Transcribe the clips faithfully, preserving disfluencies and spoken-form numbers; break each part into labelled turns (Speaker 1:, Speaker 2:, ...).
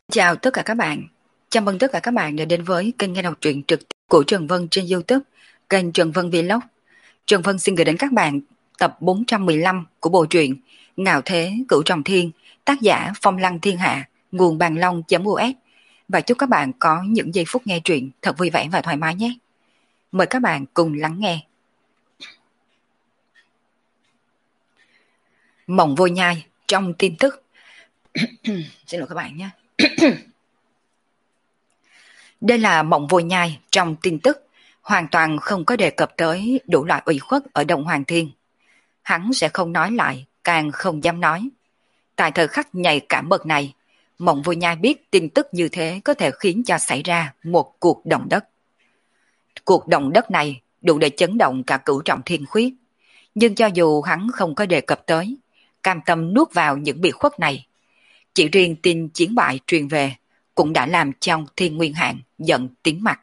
Speaker 1: Chào tất cả các bạn. Chào mừng tất cả các bạn đã đến với kênh nghe đọc truyện trực tiếp của Trần Vân trên YouTube, kênh Trần Vân Vlog. Trần Vân xin gửi đến các bạn tập bốn trăm mười lăm của bộ truyện Ngạo Thế Cửu Trọng Thiên, tác giả Phong Lăng Thiên Hạ, nguồn bàn long.us. Và chúc các bạn có những giây phút nghe truyện thật vui vẻ và thoải mái nhé. Mời các bạn cùng lắng nghe. Mộng Vô Nhai trong tin tức. Xin lỗi các bạn nhé. Đây là Mộng Vô Nhai trong tin tức, hoàn toàn không có đề cập tới đủ loại ủy khuất ở Đông Hoàng Thiên. Hắn sẽ không nói lại, càng không dám nói. Tại thời khắc nhạy cảm bậc này, Mộng Vô Nhai biết tin tức như thế có thể khiến cho xảy ra một cuộc động đất. Cuộc động đất này đủ để chấn động cả Cửu Trọng Thiên khuyết. Nhưng cho dù hắn không có đề cập tới, cam tâm nuốt vào những bị khuất này, chỉ riêng tin chiến bại truyền về cũng đã làm cho Thiên Nguyên Hạng giận tím mặt.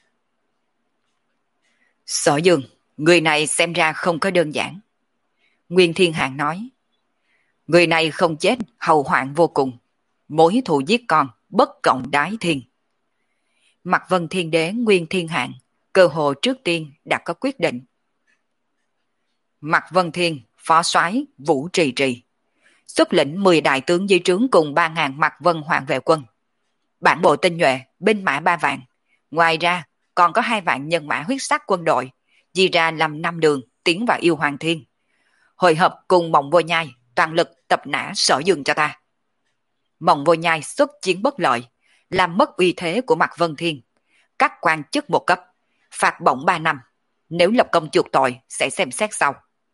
Speaker 1: Sở Dương, người này xem ra không có đơn giản. Nguyên Thiên Hạng nói, người này không chết hậu hoạn vô cùng, mối thù giết con bất cộng đái thiên. Mạc Vân Thiên Đế Nguyên Thiên Hạng cơ hồ trước tiên đã có quyết định. Mạc Vân Thiên phó soái Vũ Trì Trì xuất lĩnh mười đại tướng dưới trướng cùng ba ngàn Mạc Vân Hoàng vệ quân, bản bộ tinh nhuệ binh mã ba vạn, ngoài ra còn có hai vạn nhân mã huyết sắc quân đội, di ra làm năm đường tiến vào Yêu Hoàng Thiên. Hội hợp cùng Mộng Vô Nhai toàn lực tập nã Sở Dương cho ta. Mộng Vô Nhai xuất chiến bất lợi, làm mất uy thế của Mạc Vân Thiên, cắt quan chức một cấp, phạt bổng ba năm, nếu lập công chuộc tội sẽ xem xét sau.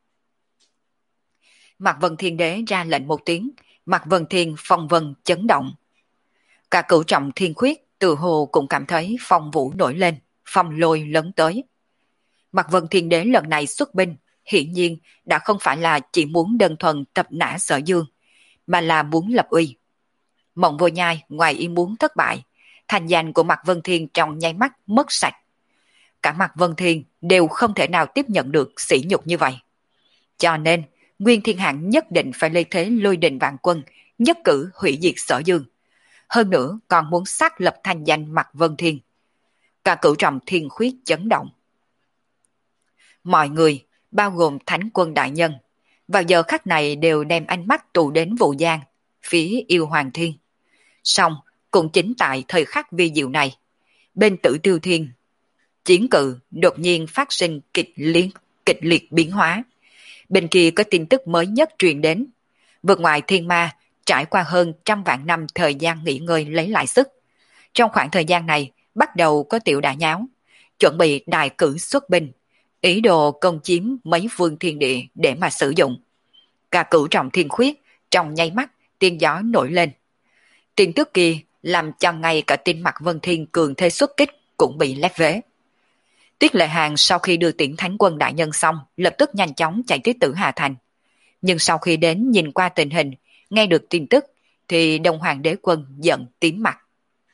Speaker 1: Mạc Vân Thiên Đế ra lệnh một tiếng, Mạc Vân Thiên phong vân chấn động. Cả Cửu Trọng Thiên khuyết từ hồ cũng cảm thấy phong vũ nổi lên, phong lôi lớn tới. Mạc Vân Thiên Đế lần này xuất binh, hiển nhiên đã không phải là chỉ muốn đơn thuần tập nã Sở Dương, mà là muốn lập uy. Mộng Vô Nhai ngoài ý muốn thất bại, thành danh của Mạc Vân Thiên trong nháy mắt mất sạch. Cả Mạc Vân Thiên đều không thể nào tiếp nhận được sỉ nhục như vậy. Cho nên, Nguyên Thiên Hạng nhất định phải lấy thế lôi đình vạn quân, nhất cử hủy diệt Sở Dương. Hơn nữa còn muốn xác lập thành danh Mạc Vân Thiên. Cả Cửu Trọng Thiên khuyết chấn động. Mọi người, bao gồm Thánh Quân Đại Nhân, vào giờ khắc này đều đem ánh mắt tụ đến Vũ Giang, phía Yêu Hoàng Thiên. Song cũng chính tại thời khắc vi diệu này, bên Tử Tiêu Thiên, chiến cự đột nhiên phát sinh kịch liệt, kịch liệt biến hóa. Bên kia có tin tức mới nhất truyền đến. Vượt ngoài thiên ma, trải qua hơn trăm vạn năm thời gian nghỉ ngơi lấy lại sức. Trong khoảng thời gian này, bắt đầu có tiểu đả nháo, chuẩn bị đại cử xuất binh, ý đồ công chiếm mấy phương thiên địa để mà sử dụng. Cả Cửu Trọng Thiên khuyết, trong nháy mắt, tiên gió nổi lên. Tin tức kia làm cho ngay cả tin Mạc Vân Thiên cường thế xuất kích cũng bị lép vế. Tuyết Lệ Hàng sau khi đưa tiễn Thánh Quân Đại Nhân xong, lập tức nhanh chóng chạy tới Tử Hà Thành. Nhưng sau khi đến nhìn qua tình hình, nghe được tin tức, thì Đông Hoàng Đế Quân giận tím mặt.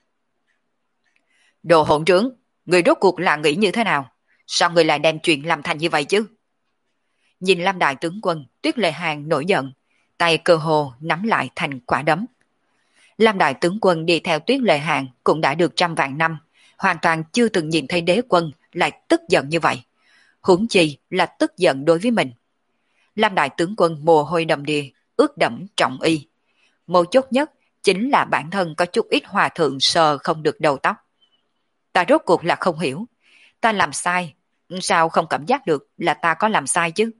Speaker 1: Đồ hỗn trướng, người rốt cuộc là nghĩ như thế nào? Sao người lại đem chuyện làm thành như vậy chứ? Nhìn Lam Đại Tướng Quân, Tuyết Lệ Hàng nổi giận, tay cơ hồ nắm lại thành quả đấm. Lam Đại Tướng Quân đi theo Tuyết Lệ Hàng cũng đã được trăm vạn năm, hoàn toàn chưa từng nhìn thấy đế quân lại tức giận như vậy. Huống chi là tức giận đối với mình. Lam Đại Tướng Quân mồ hôi đầm đìa, ướt đẫm trọng y. Mấu chốt nhất chính là bản thân có chút ít hòa thượng sờ không được đầu tóc. Ta rốt cuộc là không hiểu. Ta làm sai, sao không cảm giác được là ta có làm sai chứ?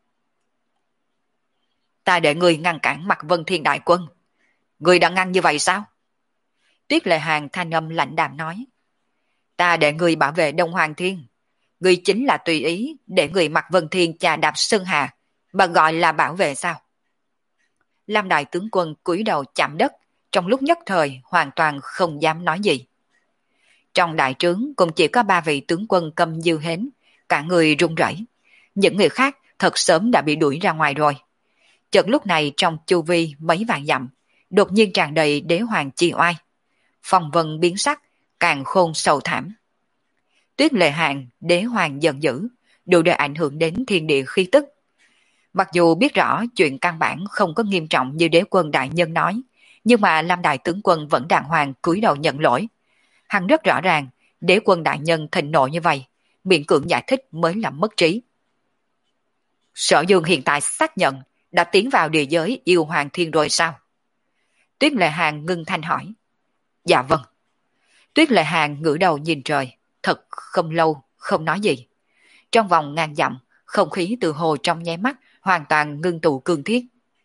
Speaker 1: Ta để người ngăn cản Mạc Vân Thiên Đại Quân. Người đã ngăn như vậy sao? Tuyết Lệ Hàng thanh âm lạnh đạm nói. Ta để người bảo vệ Đông Hoàng Thiên. Người chính là tùy ý để người Mạc Vân Thiên chà đạp Sơn Hà, mà gọi là bảo vệ sao? Lam Đại Tướng Quân cúi đầu chạm đất, trong lúc nhất thời hoàn toàn không dám nói gì. Trong đại trướng cũng chỉ có ba vị tướng quân Câm Dư Hến, cả người run rẩy. Những người khác thật sớm đã bị đuổi ra ngoài rồi. Chợt lúc này trong chu vi mấy vạn dặm, đột nhiên tràn đầy đế hoàng chi oai. Phong vân biến sắc, càng khôn sầu thảm. Tuyết Lệ Hàng, đế hoàng giận dữ, đủ để ảnh hưởng đến thiên địa khí tức. Mặc dù biết rõ chuyện căn bản không có nghiêm trọng như đế quân đại nhân nói, Nhưng mà Lam Đại tướng quân vẫn đàng hoàng cúi đầu nhận lỗi. Hắn rất rõ ràng, đế quân đại nhân thịnh nộ như vậy, miễn cưỡng giải thích mới làm mất trí. Sở Dương hiện tại xác nhận đã tiến vào địa giới yêu hoàng thiên rồi sao? Tuyết Lệ Hàng ngưng thanh hỏi. Dạ vâng. Tuyết Lệ Hàng ngửa đầu nhìn trời, thật không lâu, không nói gì. Trong vòng ngàn dặm, không khí từ hồ trong nháy mắt hoàn toàn ngưng tụ cương thiết.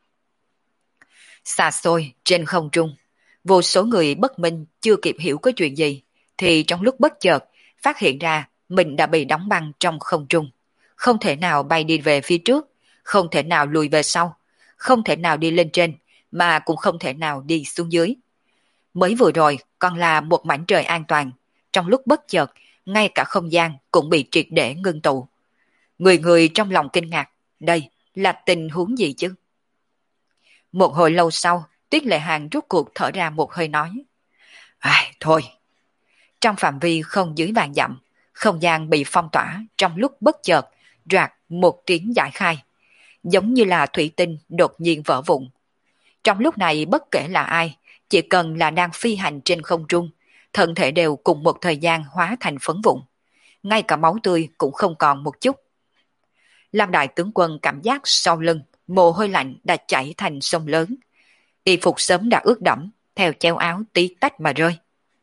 Speaker 1: Xa xôi, trên không trung, vô số người bất minh chưa kịp hiểu có chuyện gì, thì trong lúc bất chợt, phát hiện ra mình đã bị đóng băng trong không trung. Không thể nào bay đi về phía trước, không thể nào lùi về sau, không thể nào đi lên trên, mà cũng không thể nào đi xuống dưới. Mới vừa rồi còn là một mảnh trời an toàn, trong lúc bất chợt, ngay cả không gian cũng bị triệt để ngưng tụ. Người người trong lòng kinh ngạc, đây là tình huống gì chứ? Một hồi lâu sau, Tuyết Lệ Hàng rút cuộc thở ra một hơi nói. Ai, thôi. Trong phạm vi không dưới vạn dặm, không gian bị phong tỏa trong lúc bất chợt, rạc một tiếng giải khai. Giống như là thủy tinh đột nhiên vỡ vụn. Trong lúc này bất kể là ai, chỉ cần là đang phi hành trên không trung, thân thể đều cùng một thời gian hóa thành phấn vụn. Ngay cả máu tươi cũng không còn một chút. Lam Đại tướng quân cảm giác sau lưng, mồ hôi lạnh đã chảy thành sông lớn. Y phục sớm đã ướt đẫm, theo treo áo tí tách mà rơi.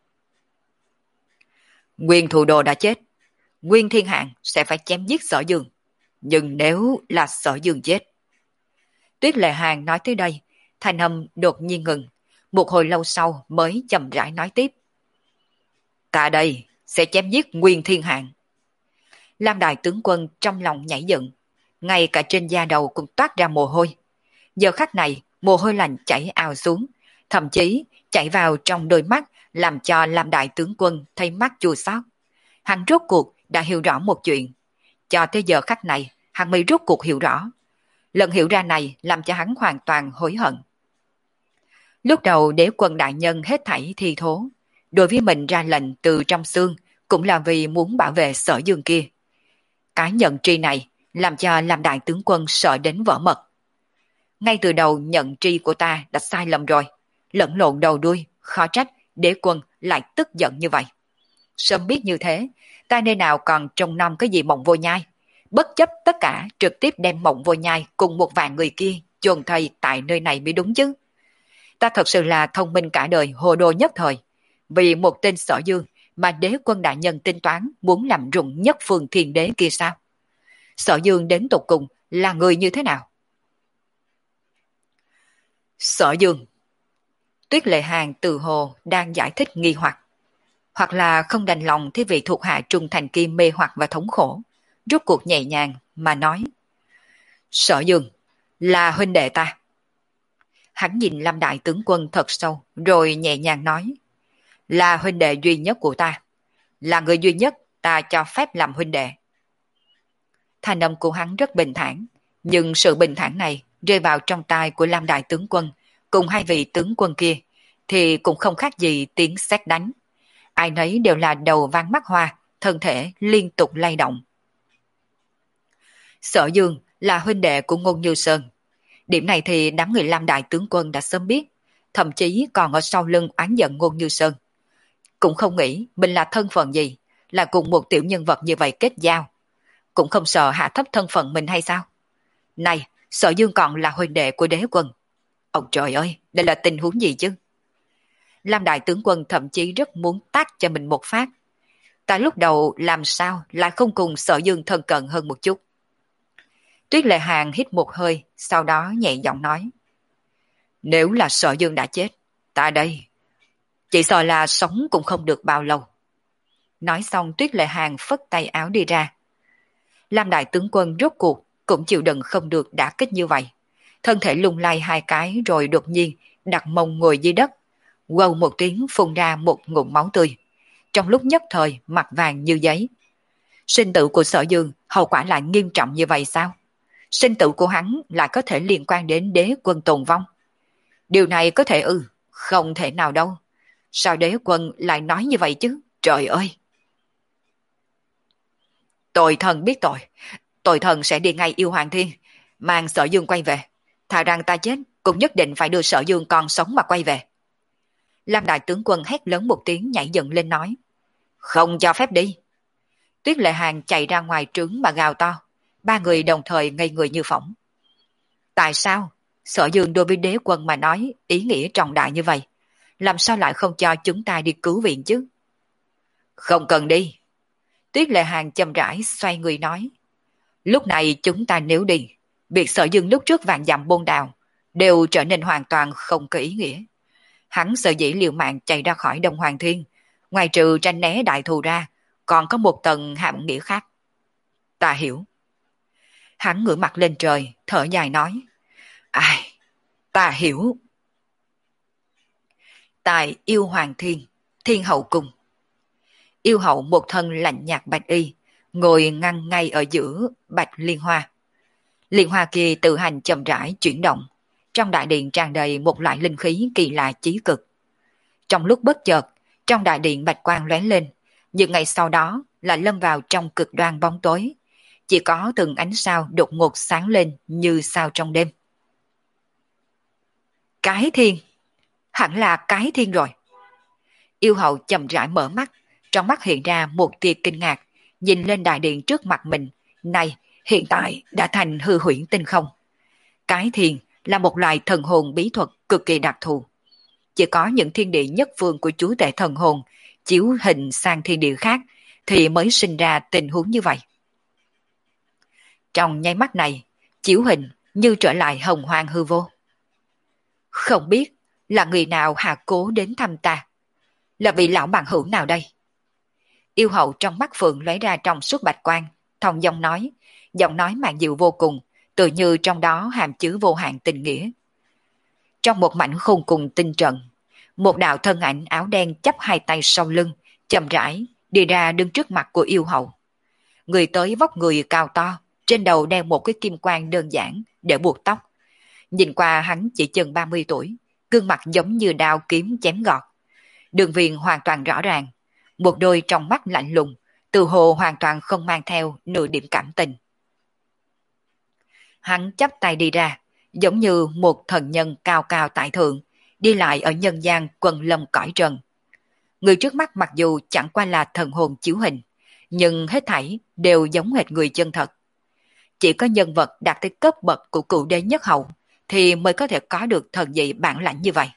Speaker 1: Nguyên Thủ Đồ đã chết, Nguyên Thiên Hạng sẽ phải chém giết Sở Dương. Nhưng nếu là Sở Dương chết. Tuyết Lệ Hàng nói tới đây, thanh âm đột nhiên ngừng, một hồi lâu sau mới chậm rãi nói tiếp. Ta đây sẽ chém giết Nguyên Thiên Hạng. Lam Đại tướng quân trong lòng nhảy dựng, ngay cả trên da đầu cũng toát ra mồ hôi. Giờ khắc này, mồ hôi lạnh chảy ào xuống, thậm chí chảy vào trong đôi mắt, làm cho Lam Đại tướng quân thấy mắt chua xót. Hắn rốt cuộc đã hiểu rõ một chuyện. Cho tới giờ khắc này, hắn mới rốt cuộc hiểu rõ. Lần hiểu ra này làm cho hắn hoàn toàn hối hận. Lúc đầu đế quân đại nhân hết thảy thi thố, đối với mình ra lệnh từ trong xương cũng là vì muốn bảo vệ Sở Dương kia. Cái nhận tri này làm cho Lam Đại tướng quân sợ đến vỡ mật. Ngay từ đầu nhận tri của ta đã sai lầm rồi, lẫn lộn đầu đuôi, khó trách đế quân lại tức giận như vậy. Sớm biết như thế, ta nơi nào còn trông nom cái gì Mộng Vô Nhai, bất chấp tất cả trực tiếp đem Mộng Vô Nhai cùng một vạn người kia chôn thây tại nơi này mới đúng chứ. Ta thật sự là thông minh cả đời hồ đồ nhất thời, vì một tên Sở Dương mà đế quân đại nhân tính toán muốn làm rụng nhất phương thiên đế kia sao? Sở Dương đến tột cùng là người như thế nào? Sở Dương. Tuyết Lệ Hàng từ hồ đang giải thích nghi hoặc, hoặc là không đành lòng thế vị thuộc hạ trung thành kia mê hoặc và thống khổ, rút cuộc nhẹ nhàng mà nói. Sở Dương là huynh đệ ta. Hắn nhìn Lâm Đại tướng quân thật sâu, rồi nhẹ nhàng nói. Là huynh đệ duy nhất của ta, là người duy nhất ta cho phép làm huynh đệ. Thanh âm của hắn rất bình thản, nhưng sự bình thản này rơi vào trong tai của Lam Đại tướng quân cùng hai vị tướng quân kia thì cũng không khác gì tiếng sét đánh. Ai nấy đều là đầu váng mắt hoa, thân thể liên tục lay động. Sở Dương là huynh đệ của Ngôn Như Sơn. Điểm này thì đám người Lam Đại tướng quân đã sớm biết, thậm chí còn ở sau lưng oán giận Ngôn Như Sơn. Cũng không nghĩ mình là thân phận gì, là cùng một tiểu nhân vật như vậy kết giao. Cũng không sợ hạ thấp thân phận mình hay sao? Này, Sở Dương còn là huynh đệ của đế quân. Ông trời ơi, đây là tình huống gì chứ? Lam Đại tướng quân thậm chí rất muốn tát cho mình một phát. Ta lúc đầu làm sao lại không cùng Sở Dương thân cận hơn một chút? Tuyết Lệ Hàng hít một hơi, sau đó nhẹ giọng nói. Nếu là Sở Dương đã chết, ta đây, chỉ sợ là sống cũng không được bao lâu. Nói xong Tuyết Lệ Hàng phất tay áo đi ra. Lam Đại tướng quân rốt cuộc cũng chịu đựng không được đả kích như vậy. Thân thể lung lay hai cái rồi đột nhiên đặt mông ngồi dưới đất. Quâu một tiếng phun ra một ngụm máu tươi. Trong lúc nhất thời mặt vàng như giấy. Sinh tử của Sở Dương hậu quả lại nghiêm trọng như vậy sao? Sinh tử của hắn lại có thể liên quan đến đế quân tồn vong. Điều này có thể ư? Không thể nào đâu. Sao đế quân lại nói như vậy chứ? Trời ơi! Tội thần biết tội. Tội thần sẽ đi ngay yêu hoàng thiên, mang Sở Dương quay về. Thà rằng ta chết, cũng nhất định phải đưa Sở Dương còn sống mà quay về. Lam đại tướng quân hét lớn một tiếng nhảy dựng lên nói. Không cho phép đi. Tuyết Lệ Hàng chạy ra ngoài trướng mà gào to. Ba người đồng thời ngây người như phỏng. Tại sao? Sở Dương đối với đế quân mà nói ý nghĩa trọng đại như vậy. Làm sao lại không cho chúng ta đi cứu viện chứ? Không cần đi. Tuyết Lệ Hàng chậm rãi xoay người nói. Lúc này chúng ta nếu đi, việc Sở Dương lúc trước vạn dặm bôn đào đều trở nên hoàn toàn không có ý nghĩa. Hắn sợ dĩ liều mạng chạy ra khỏi Đông Hoàng Thiên, ngoài trừ tranh né đại thù ra, còn có một tầng hàm nghĩa khác. Ta hiểu. Hắn ngửa mặt lên trời, thở dài nói. Ai, ta hiểu. Tại Yêu Hoàng Thiên, Thiên Hậu Cung. Yêu hậu một thân lạnh nhạt bạch y, ngồi ngăn ngay ở giữa bạch liên hoa. Liên hoa kia tự hành chậm rãi chuyển động, trong đại điện tràn đầy một loại linh khí kỳ lạ chí cực. Trong lúc bất chợt, trong đại điện bạch quang lóe lên, nhưng ngày sau đó là lâm vào trong cực đoan bóng tối, chỉ có từng ánh sao đột ngột sáng lên như sao trong đêm. Cái thiên, hẳn là cái thiên rồi. Yêu hậu chậm rãi mở mắt, trong mắt hiện ra một tia kinh ngạc, nhìn lên đại điện trước mặt mình, này hiện tại đã thành hư huyễn tinh không. Cái thiên là một loại thần hồn bí thuật cực kỳ đặc thù. Chỉ có những thiên địa nhất phương của chúa tể thần hồn chiếu hình sang thiên địa khác thì mới sinh ra tình huống như vậy. Trong nháy mắt này, chiếu hình như trở lại hồng hoang hư vô. Không biết là người nào hạ cố đến thăm ta, là vị lão bằng hữu nào đây? Yêu hậu trong mắt phượng lóe ra trong suốt bạch quang, thong dong nói, giọng nói mạn dịu vô cùng, tự như trong đó hàm chứa vô hạn tình nghĩa. Trong một mảnh khôn cùng tinh trận, một đạo thân ảnh áo đen chắp hai tay sau lưng, chậm rãi đi ra đứng trước mặt của yêu hậu. Người tới vóc người cao to, trên đầu đeo một cái kim quan đơn giản để buộc tóc. Nhìn qua hắn chỉ chừng ba mươi tuổi, gương mặt giống như đao kiếm chém gọt. Đường viền hoàn toàn rõ ràng, một đôi trong mắt lạnh lùng, từ hồ hoàn toàn không mang theo nửa điểm cảm tình. Hắn chắp tay đi ra, giống như một thần nhân cao cao tại thượng, đi lại ở nhân gian quần lâm cõi trần. Người trước mắt mặc dù chẳng qua là thần hồn chiếu hình, nhưng hết thảy đều giống hệt người chân thật. Chỉ có nhân vật đạt tới cấp bậc của cựu đế nhất hậu thì mới có thể có được thần dị bản lãnh như vậy.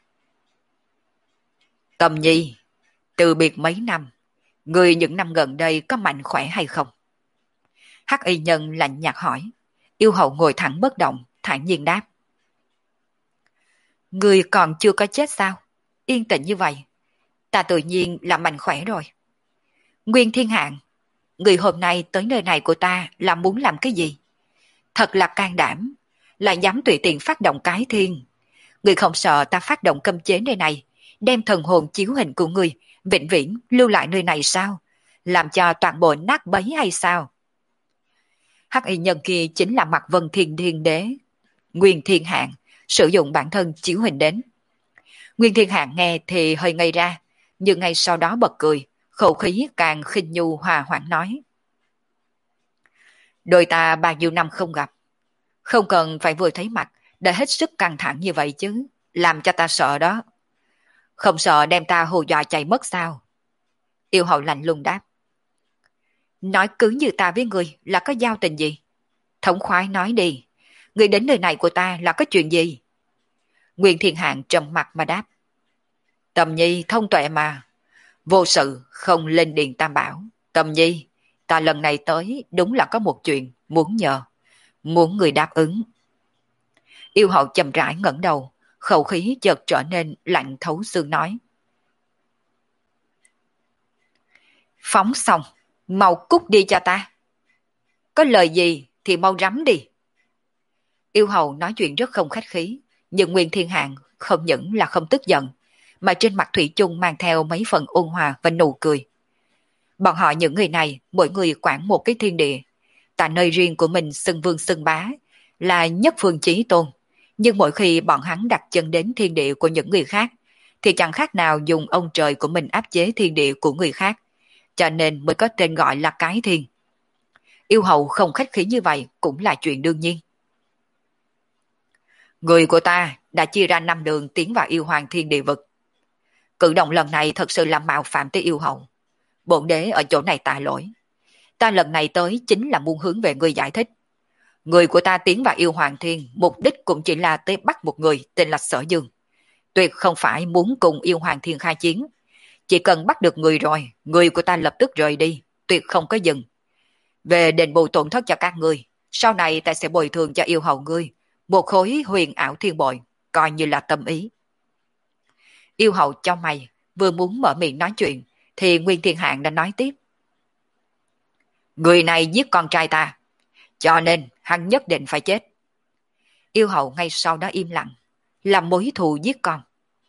Speaker 1: Tâm Nhi, từ biệt mấy năm, người những năm gần đây có mạnh khỏe hay không? Hắc y nhân lạnh nhạt hỏi. Yêu hậu ngồi thẳng bất động, thản nhiên đáp. Người còn chưa có chết sao? Yên tĩnh như vậy, ta tự nhiên là mạnh khỏe rồi. Nguyên Thiên Hạng, người hôm nay tới nơi này của ta là muốn làm cái gì? Thật là can đảm, lại dám tùy tiện phát động cái thiên. Người không sợ ta phát động cấm chế nơi này, đem thần hồn chiếu hình của người vĩnh viễn lưu lại nơi này sao? Làm cho toàn bộ nát bấy hay sao? Hắc y nhân kia chính là Mạc Vân Thiên Thiên Đế Nguyên Thiên Hạng, sử dụng bản thân chiếu hình đến. Nguyên Thiên Hạng nghe thì hơi ngây ra, nhưng ngay sau đó bật cười, khẩu khí càng khinh nhu hòa hoãn nói. Đôi ta bao nhiêu năm không gặp, không cần phải vừa thấy mặt đã hết sức căng thẳng như vậy chứ, làm cho ta sợ đó. Không sợ đem ta hù dọa chạy mất sao? Yêu hậu lạnh lùng đáp. Nói cứ như ta với người là có giao tình gì? Thống khoái nói đi, người đến nơi này của ta là có chuyện gì? Nguyên Thiên Hạng trầm mặt mà đáp. Tâm Nhi thông tuệ mà, vô sự không lên điện Tam Bảo. Tâm Nhi, ta lần này tới đúng là có một chuyện muốn nhờ, muốn người đáp ứng. Yêu hậu chậm rãi ngẩng đầu, khẩu khí chợt trở nên lạnh thấu xương nói. Phóng xong, mau cút đi cho ta. Có lời gì thì mau rắm đi. Yêu hầu nói chuyện rất không khách khí, nhưng Nguyên Thiên Hạng không những là không tức giận, mà trên mặt thủy chung mang theo mấy phần ôn hòa và nụ cười. Bọn họ những người này, mỗi người quản một cái thiên địa, tại nơi riêng của mình xưng vương xưng bá, là nhất phương chí tôn. Nhưng mỗi khi bọn hắn đặt chân đến thiên địa của những người khác, thì chẳng khác nào dùng ông trời của mình áp chế thiên địa của người khác, cho nên mới có tên gọi là cái thiên. Yêu hậu không khách khí như vậy cũng là chuyện đương nhiên. Người của ta đã chia ra năm đường tiến vào yêu hoàng thiên địa vực. Cử động lần này thật sự là mạo phạm tới yêu hậu. Bổn đế ở chỗ này tạ lỗi. Ta lần này tới chính là muốn hướng về người giải thích. Người của ta tiến vào yêu hoàng thiên, mục đích cũng chỉ là tới bắt một người tên là Sở Dương. Tuyệt không phải muốn cùng yêu hoàng thiên khai chiến. Chỉ cần bắt được người rồi, người của ta lập tức rời đi, tuyệt không có dừng. Về đền bù tổn thất cho các ngươi, sau này ta sẽ bồi thường cho yêu hậu ngươi một khối huyền ảo thiên bội, coi như là tâm ý. Yêu hậu cho mày, vừa muốn mở miệng nói chuyện, thì Nguyên Thiên Hạng đã nói tiếp. Người này giết con trai ta, cho nên hắn nhất định phải chết. Yêu hậu ngay sau đó im lặng, làm mối thù giết con.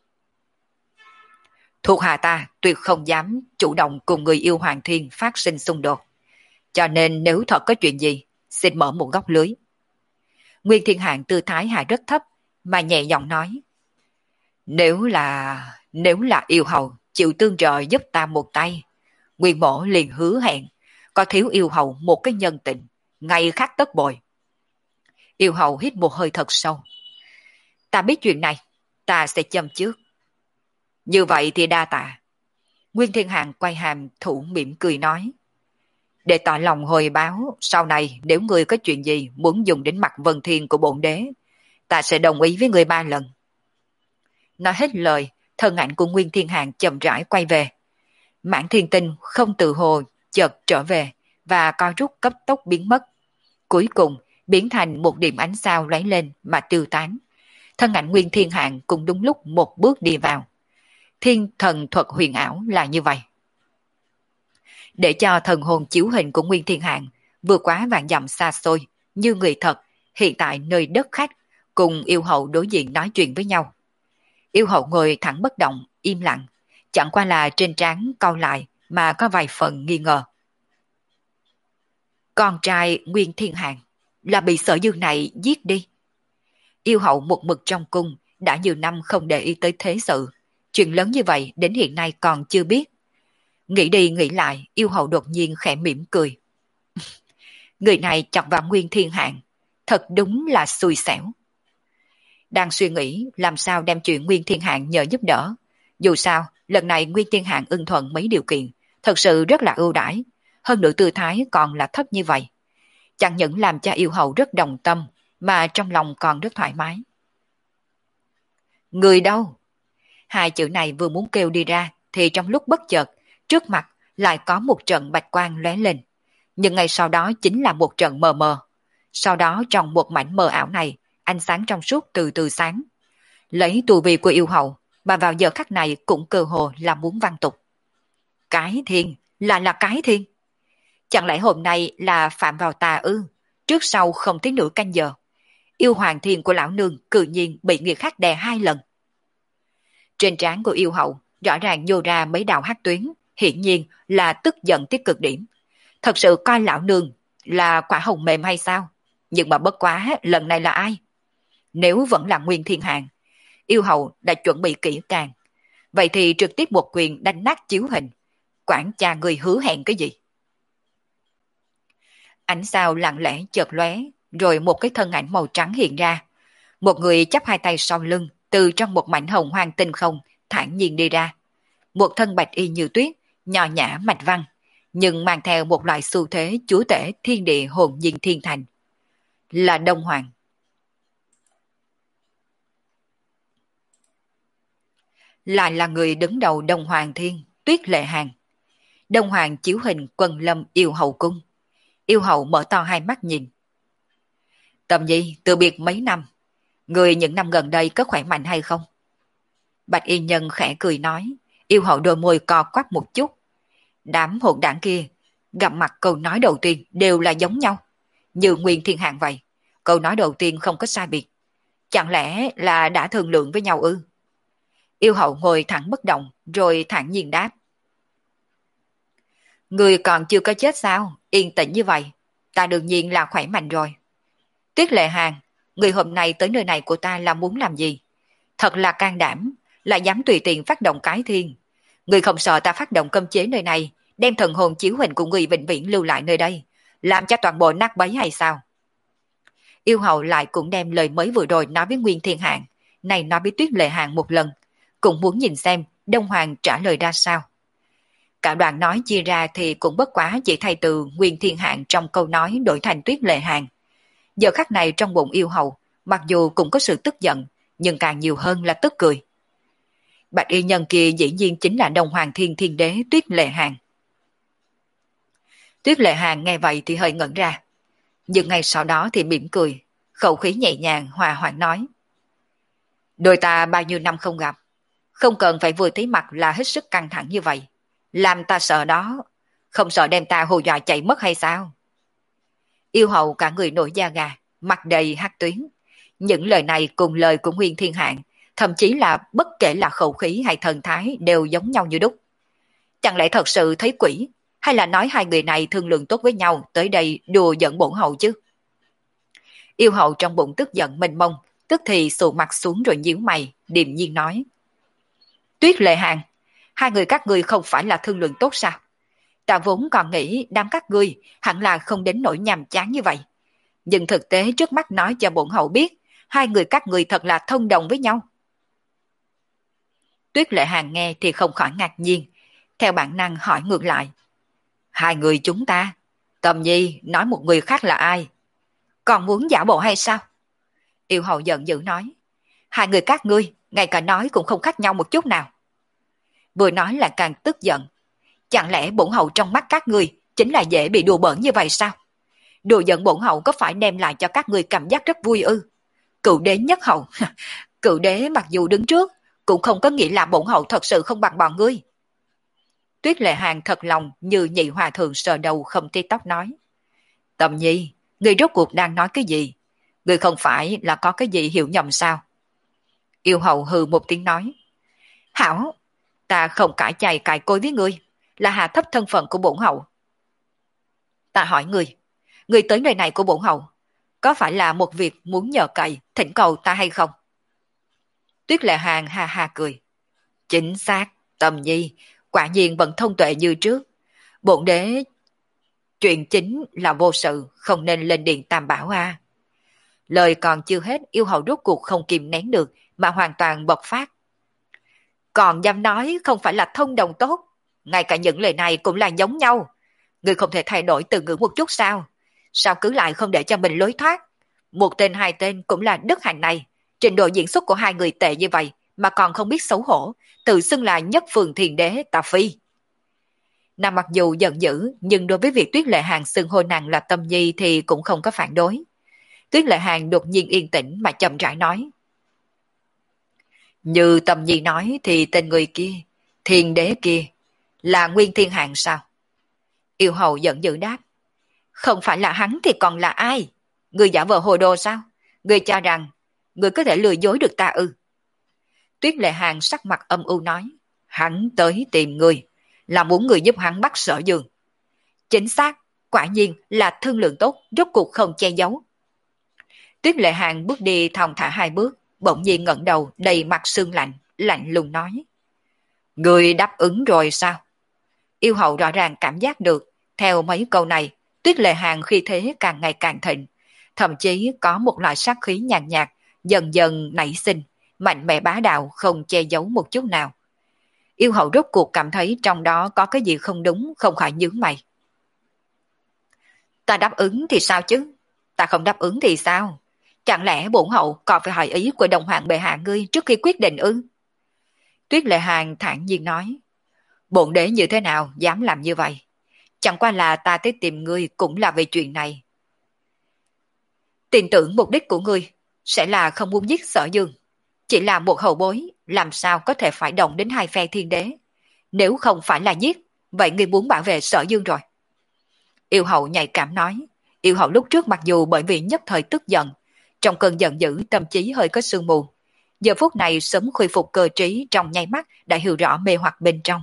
Speaker 1: Thuộc hạ ta tuyệt không dám chủ động cùng người yêu hoàng thiên phát sinh xung đột. Cho nên nếu thật có chuyện gì, xin mở một góc lưới. Nguyên Thiên Hạng tư thái hạ rất thấp, mà nhẹ giọng nói. Nếu là... nếu là yêu hầu chịu tương trợ giúp ta một tay, Nguyên mổ liền hứa hẹn, có thiếu yêu hầu một cái nhân tình, ngay khắc tất bồi. Yêu hầu hít một hơi thật sâu. Ta biết chuyện này, ta sẽ châm trước. Như vậy thì đa tạ. Nguyên Thiên Hạng quay hàm thủ mỉm cười nói. Để tỏ lòng hồi báo, sau này nếu người có chuyện gì muốn dùng đến mặt vân thiên của bổn đế, ta sẽ đồng ý với người ba lần. Nói hết lời, thân ảnh của Nguyên Thiên Hạng chậm rãi quay về. Mãn Thiên Tinh không tự hồ chợt trở về và co rút cấp tốc biến mất. Cuối cùng biến thành một điểm ánh sao lóe lên mà tiêu tán. Thân ảnh Nguyên Thiên Hạng cũng đúng lúc một bước đi vào. Thiên thần thuật huyền ảo là như vậy. Để cho thần hồn chiếu hình của Nguyên Thiên Hạng vượt quá vạn dặm xa xôi, như người thật, hiện tại nơi đất khách, cùng yêu hậu đối diện nói chuyện với nhau. Yêu hậu ngồi thẳng bất động, im lặng, chẳng qua là trên trán cau lại mà có vài phần nghi ngờ. Con trai Nguyên Thiên Hạng là bị Sở Dương này giết đi. Yêu hậu một mực trong cung, đã nhiều năm không để ý tới thế sự. Chuyện lớn như vậy đến hiện nay còn chưa biết. Nghĩ đi nghĩ lại, yêu hậu đột nhiên khẽ mỉm cười. Người này chọc vào Nguyên Thiên Hạng, thật đúng là xui xẻo. Đang suy nghĩ làm sao đem chuyện Nguyên Thiên Hạng nhờ giúp đỡ. Dù sao, lần này Nguyên Thiên Hạng ưng thuận mấy điều kiện, thật sự rất là ưu đãi. Hơn nữa tư thái còn là thấp như vậy. Chẳng những làm cho yêu hậu rất đồng tâm, mà trong lòng còn rất thoải mái. Người đâu? Hai chữ này vừa muốn kêu đi ra, thì trong lúc bất chợt, trước mặt lại có một trận bạch quang lóe lên. Nhưng ngay sau đó chính là một trận mờ mờ. Sau đó trong một mảnh mờ ảo này, ánh sáng trong suốt từ từ sáng. Lấy tu vi của yêu hậu, mà vào giờ khắc này cũng cơ hồ là muốn văn tục. Cái thiên, là là cái thiên. Chẳng lẽ hôm nay là phạm vào tà ư, trước sau không tới nửa canh giờ. Yêu hoàng thiên của lão nương cự nhiên bị người khác đè hai lần. Trên trán của yêu hậu rõ ràng nhô ra mấy đạo hắc tuyến, hiển nhiên là tức giận tới cực điểm. Thật sự coi lão nương là quả hồng mềm hay sao? Nhưng mà bất quá lần này là ai? Nếu vẫn là Nguyên Thiên Hạng, yêu hậu đã chuẩn bị kỹ càng. Vậy thì trực tiếp một quyền đánh nát chiếu hình. Quản cha người hứa hẹn cái gì? Ánh sao lặng lẽ chợt lóe, rồi một cái thân ảnh màu trắng hiện ra. Một người chắp hai tay sau lưng, từ trong một mảnh hồng hoang tinh không, thản nhiên đi ra. Một thân bạch y như tuyết, nhỏ nhã mạch văn, nhưng mang theo một loại xu thế chúa tể thiên địa hồn nhiên thiên thành. Là Đông Hoàng. Lại là người đứng đầu Đông Hoàng Thiên, Tuyết Lệ Hàng. Đông Hoàng chiếu hình Quân Lâm yêu hậu cung. Yêu hậu mở to hai mắt nhìn. Tầm Nhi từ biệt mấy năm, người những năm gần đây có khỏe mạnh hay không? Bạch y nhân khẽ cười nói. Yêu hậu đôi môi co quắp một chút. Đám hỗn đảng kia gặp mặt câu nói đầu tiên đều là giống nhau, như Nguyên Thiên Hạng vậy. Câu nói đầu tiên không có sai biệt. Chẳng lẽ là đã thương lượng với nhau ư? Yêu hậu ngồi thẳng bất động, rồi thản nhiên đáp. Người còn chưa có chết sao? Yên tĩnh như vậy, ta đương nhiên là khỏe mạnh rồi. Tuyết Lệ Hàng, người hôm nay tới nơi này của ta là muốn làm gì? Thật là can đảm, là dám tùy tiện phát động cái thiên. Người không sợ ta phát động cấm chế nơi này, đem thần hồn chiếu hình của người vĩnh viễn lưu lại nơi đây, làm cho toàn bộ nát bấy hay sao? Yêu hậu lại cũng đem lời mới vừa rồi nói với Nguyên Thiên Hạng, này nói với Tuyết Lệ Hạng một lần, cũng muốn nhìn xem Đông Hoàng trả lời ra sao. Cả đoạn nói chia ra thì cũng bất quá chỉ thay từ Nguyên Thiên Hạng trong câu nói đổi thành Tuyết Lệ Hạng. Giờ khắc này trong bụng yêu hậu, mặc dù cũng có sự tức giận, nhưng càng nhiều hơn là tức cười. Bạch y nhân kia dĩ nhiên chính là Đông Hoàng Thiên Thiên Đế Tuyết Lệ Hạng. Tuyết Lệ Hạng nghe vậy thì hơi ngẩn ra, nhưng ngay sau đó thì mỉm cười, khẩu khí nhẹ nhàng hòa hoãn nói. Đôi ta bao nhiêu năm không gặp, không cần phải vừa thấy mặt là hết sức căng thẳng như vậy. Làm ta sợ đó, không sợ đem ta hù dọa chạy mất hay sao? Yêu hậu cả người nổi da gà, mặt đầy hắc tuyến. Những lời này cùng lời của Nguyên Thiên Hạng, thậm chí là bất kể là khẩu khí hay thần thái đều giống nhau như đúc. Chẳng lẽ thật sự thấy quỷ, hay là nói hai người này thương lượng tốt với nhau tới đây đùa giận bổn hậu chứ? Yêu hậu trong bụng tức giận mênh mông, tức thì xù mặt xuống rồi nhíu mày, điềm nhiên nói. Tuyết Lệ Hạng, hai người các ngươi không phải là thương lượng tốt sao? Ta vốn còn nghĩ đám các ngươi hẳn là không đến nỗi nhàm chán như vậy. Nhưng thực tế trước mắt nói cho bổn hậu biết, hai người các ngươi thật là thông đồng với nhau. Tuyết Lệ Hạng nghe thì không khỏi ngạc nhiên, theo bản năng hỏi ngược lại. Hai người chúng ta, Tầm Nhi nói một người khác là ai? Còn muốn giả bộ hay sao? Yêu hậu giận dữ nói. Hai người các ngươi, ngay cả nói cũng không khác nhau một chút nào. Vừa nói là càng tức giận. Chẳng lẽ bổn hậu trong mắt các ngươi chính là dễ bị đùa bỡn như vậy sao? Đùa giận bổn hậu có phải đem lại cho các ngươi cảm giác rất vui ư? Cựu đế nhất hậu, cựu đế mặc dù đứng trước, cũng không có nghĩa là bổn hậu thật sự không bằng bọn ngươi. Tuyết Lệ Hạng thật lòng như nhị hòa thượng sờ đầu không tê tóc nói. Tầm Nhi, ngươi rốt cuộc đang nói cái gì? Ngươi không phải là có cái gì hiểu nhầm sao? Yêu hậu hừ một tiếng nói. Hảo, ta không cãi chày cãi cối với ngươi, là hạ thấp thân phận của bổn hậu. Ta hỏi ngươi, ngươi tới nơi này của bổn hậu, có phải là một việc muốn nhờ cậy, thỉnh cầu ta hay không? Tuyết Lệ Hạng ha ha cười. Chính xác, Tầm Nhi, quả nhiên vẫn thông tuệ như trước. Bổn đế chuyện chính là vô sự, không nên lên điện Tam Bảo a. À. Lời còn chưa hết, yêu hậu rốt cuộc không kìm nén được mà hoàn toàn bộc phát. Còn dám nói không phải là thông đồng tốt, ngay cả những lời này cũng là giống nhau. Người không thể thay đổi từ ngữ một chút sao? Sao cứ lại không để cho mình lối thoát? Một tên hai tên cũng là đức hạnh này. Trình độ diễn xuất của hai người tệ như vậy mà còn không biết xấu hổ, tự xưng là nhất phường thiền đế tà phi. Nàng mặc dù giận dữ, nhưng đối với việc Tuyết Lệ Hạng xưng hô nàng là Tâm Nhi thì cũng không có phản đối. Tuyết Lệ Hạng đột nhiên yên tĩnh mà chậm rãi nói. Như Tâm Nhi nói thì tên người kia, thiền đế kia, là Nguyên Thiên Hạng sao? Yêu hậu giận dữ đáp. Không phải là hắn thì còn là ai? Người giả vờ hồ đồ sao? Người cho rằng người có thể lừa dối được ta ư? Tuyết Lệ Hạng sắc mặt âm u nói. Hắn tới tìm người, là muốn người giúp hắn bắt Sở Dương. Chính xác, quả nhiên là thương lượng tốt, rốt cuộc không che giấu. Tuyết Lệ Hạng bước đi thong thả hai bước, bỗng nhiên ngẩng đầu đầy mặt sương lạnh, lạnh lùng nói. Người đáp ứng rồi sao? Yêu hậu rõ ràng cảm giác được, theo mấy câu này, Tuyết Lệ Hạng khi thế càng ngày càng thịnh, thậm chí có một loại sát khí nhàn nhạt, dần dần nảy sinh, mạnh mẽ bá đạo không che giấu một chút nào. Yêu hậu rốt cuộc cảm thấy trong đó có cái gì không đúng, không khỏi nhướng mày. Ta đáp ứng thì sao chứ? Ta không đáp ứng thì sao? Chẳng lẽ bổn hậu còn phải hỏi ý của đồng hoàng bệ hạ ngươi trước khi quyết định ư? Tuyết Lệ Hạng thản nhiên nói. Bổn đế như thế nào dám làm như vậy? Chẳng qua là ta tới tìm ngươi cũng là về chuyện này. Tin tưởng mục đích của ngươi sẽ là không muốn giết Sở Dương. Chỉ là một hậu bối, làm sao có thể phải động đến hai phe thiên đế? Nếu không phải là giết, vậy ngươi muốn bảo vệ Sở Dương rồi. Yêu hậu nhạy cảm nói. Yêu hậu lúc trước mặc dù bởi vì nhất thời tức giận, trong cơn giận dữ tâm trí hơi có sương mù. Giờ phút này sớm khôi phục cơ trí trong nháy mắt đã hiểu rõ mê hoặc bên trong.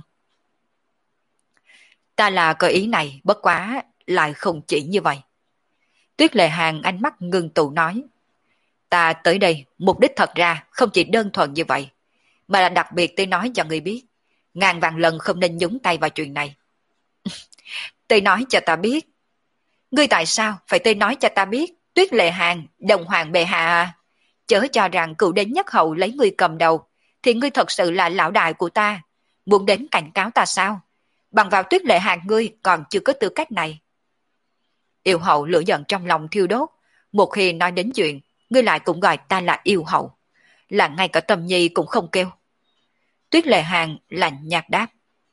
Speaker 1: Ta là cơ ý này, bất quá lại không chỉ như vậy. Tuyết Lệ Hạng ánh mắt ngưng tụ nói. Ta tới đây, mục đích thật ra không chỉ đơn thuần như vậy, mà là đặc biệt tôi nói cho người biết, ngàn vạn lần không nên nhúng tay vào chuyện này. Tôi nói cho ta biết. Ngươi tại sao phải tôi nói cho ta biết? Tuyết Lệ Hàng, đồng hoàng bệ hạ à, chớ cho rằng cựu đế nhất hậu lấy ngươi cầm đầu, thì ngươi thật sự là lão đại của ta, muốn đến cảnh cáo ta sao? Bằng vào Tuyết Lệ Hàng ngươi còn chưa có tư cách này. Yêu hậu lửa giận trong lòng thiêu đốt, một khi nói đến chuyện, ngươi lại cũng gọi ta là yêu hậu, là ngay cả Tâm Nhi cũng không kêu. Tuyết Lệ Hàng lạnh nhạt đáp.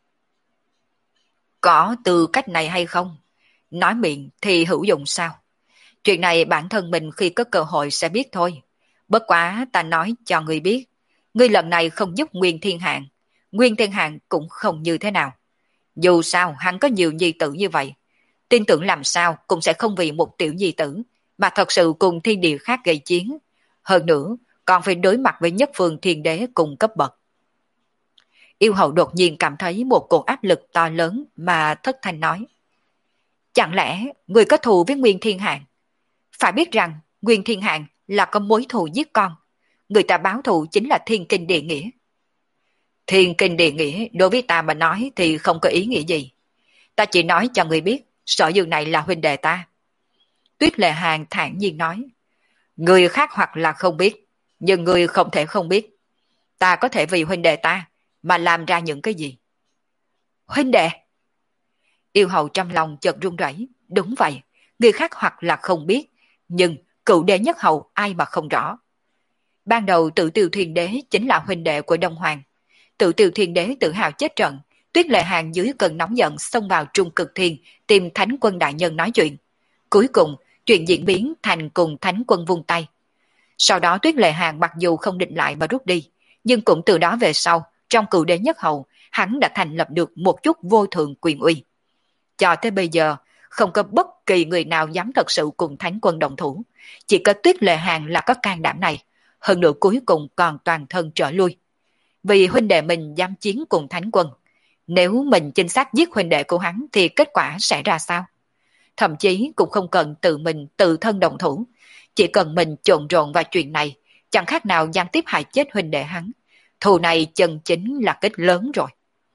Speaker 1: Có tư cách này hay không? Nói miệng thì hữu dụng sao? Chuyện này bản thân mình khi có cơ hội sẽ biết thôi. Bất quá ta nói cho ngươi biết, ngươi lần này không giúp Nguyên Thiên Hạng, Nguyên Thiên Hạng cũng không như thế nào. Dù sao hắn có nhiều nhi tử như vậy, tin tưởng làm sao cũng sẽ không vì một tiểu nhi tử mà thật sự cùng thiên địa khác gây chiến. Hơn nữa còn phải đối mặt với nhất phương thiên đế cùng cấp bậc. Yêu hậu đột nhiên cảm thấy một cổ áp lực to lớn mà thất thanh nói. Chẳng lẽ người có thù với Nguyên Thiên Hạng? Phải biết rằng Nguyên Thiên Hạng là có mối thù giết con. Người ta báo thù chính là thiên kinh địa nghĩa. Thiên kinh địa nghĩa đối với ta mà nói thì không có ý nghĩa gì. Ta chỉ nói cho người biết, Sở Dương này là huynh đệ ta. Tuyết Lệ Hàng thản nhiên nói. Người khác hoặc là không biết, nhưng người không thể không biết. Ta có thể vì huynh đệ ta mà làm ra những cái gì? Huynh đệ! Yêu hậu trong lòng chợt run rẩy. Đúng vậy, người khác hoặc là không biết, nhưng cựu đế nhất hậu ai mà không rõ. Ban đầu Tự Tiêu Thiên Đế chính là huynh đệ của Đông Hoàng. Tự Tiêu Thiên Đế tự hào chết trận, Tuyết Lệ Hàng dưới cơn nóng giận xông vào Trung Cực Thiên tìm Thánh Quân đại nhân nói chuyện. Cuối cùng, chuyện diễn biến thành cùng Thánh Quân vung tay. Sau đó Tuyết Lệ Hàng mặc dù không định lại mà rút đi, nhưng cũng từ đó về sau, trong cựu đế nhất hậu, hắn đã thành lập được một chút vô thượng quyền uy. Cho tới bây giờ, không có bất kỳ người nào dám thật sự cùng Thánh Quân đồng thủ. Chỉ có Tuyết Lệ Hàng là có can đảm này, hơn nữa cuối cùng còn toàn thân trở lui. Vì huynh đệ mình dám chiến cùng Thánh Quân, nếu mình chính xác giết huynh đệ của hắn thì kết quả sẽ ra sao? Thậm chí cũng không cần tự mình tự thân đồng thủ, chỉ cần mình trộn rộn vào chuyện này, chẳng khác nào gián tiếp hại chết huynh đệ hắn. Thù này chân chính là kết lớn rồi.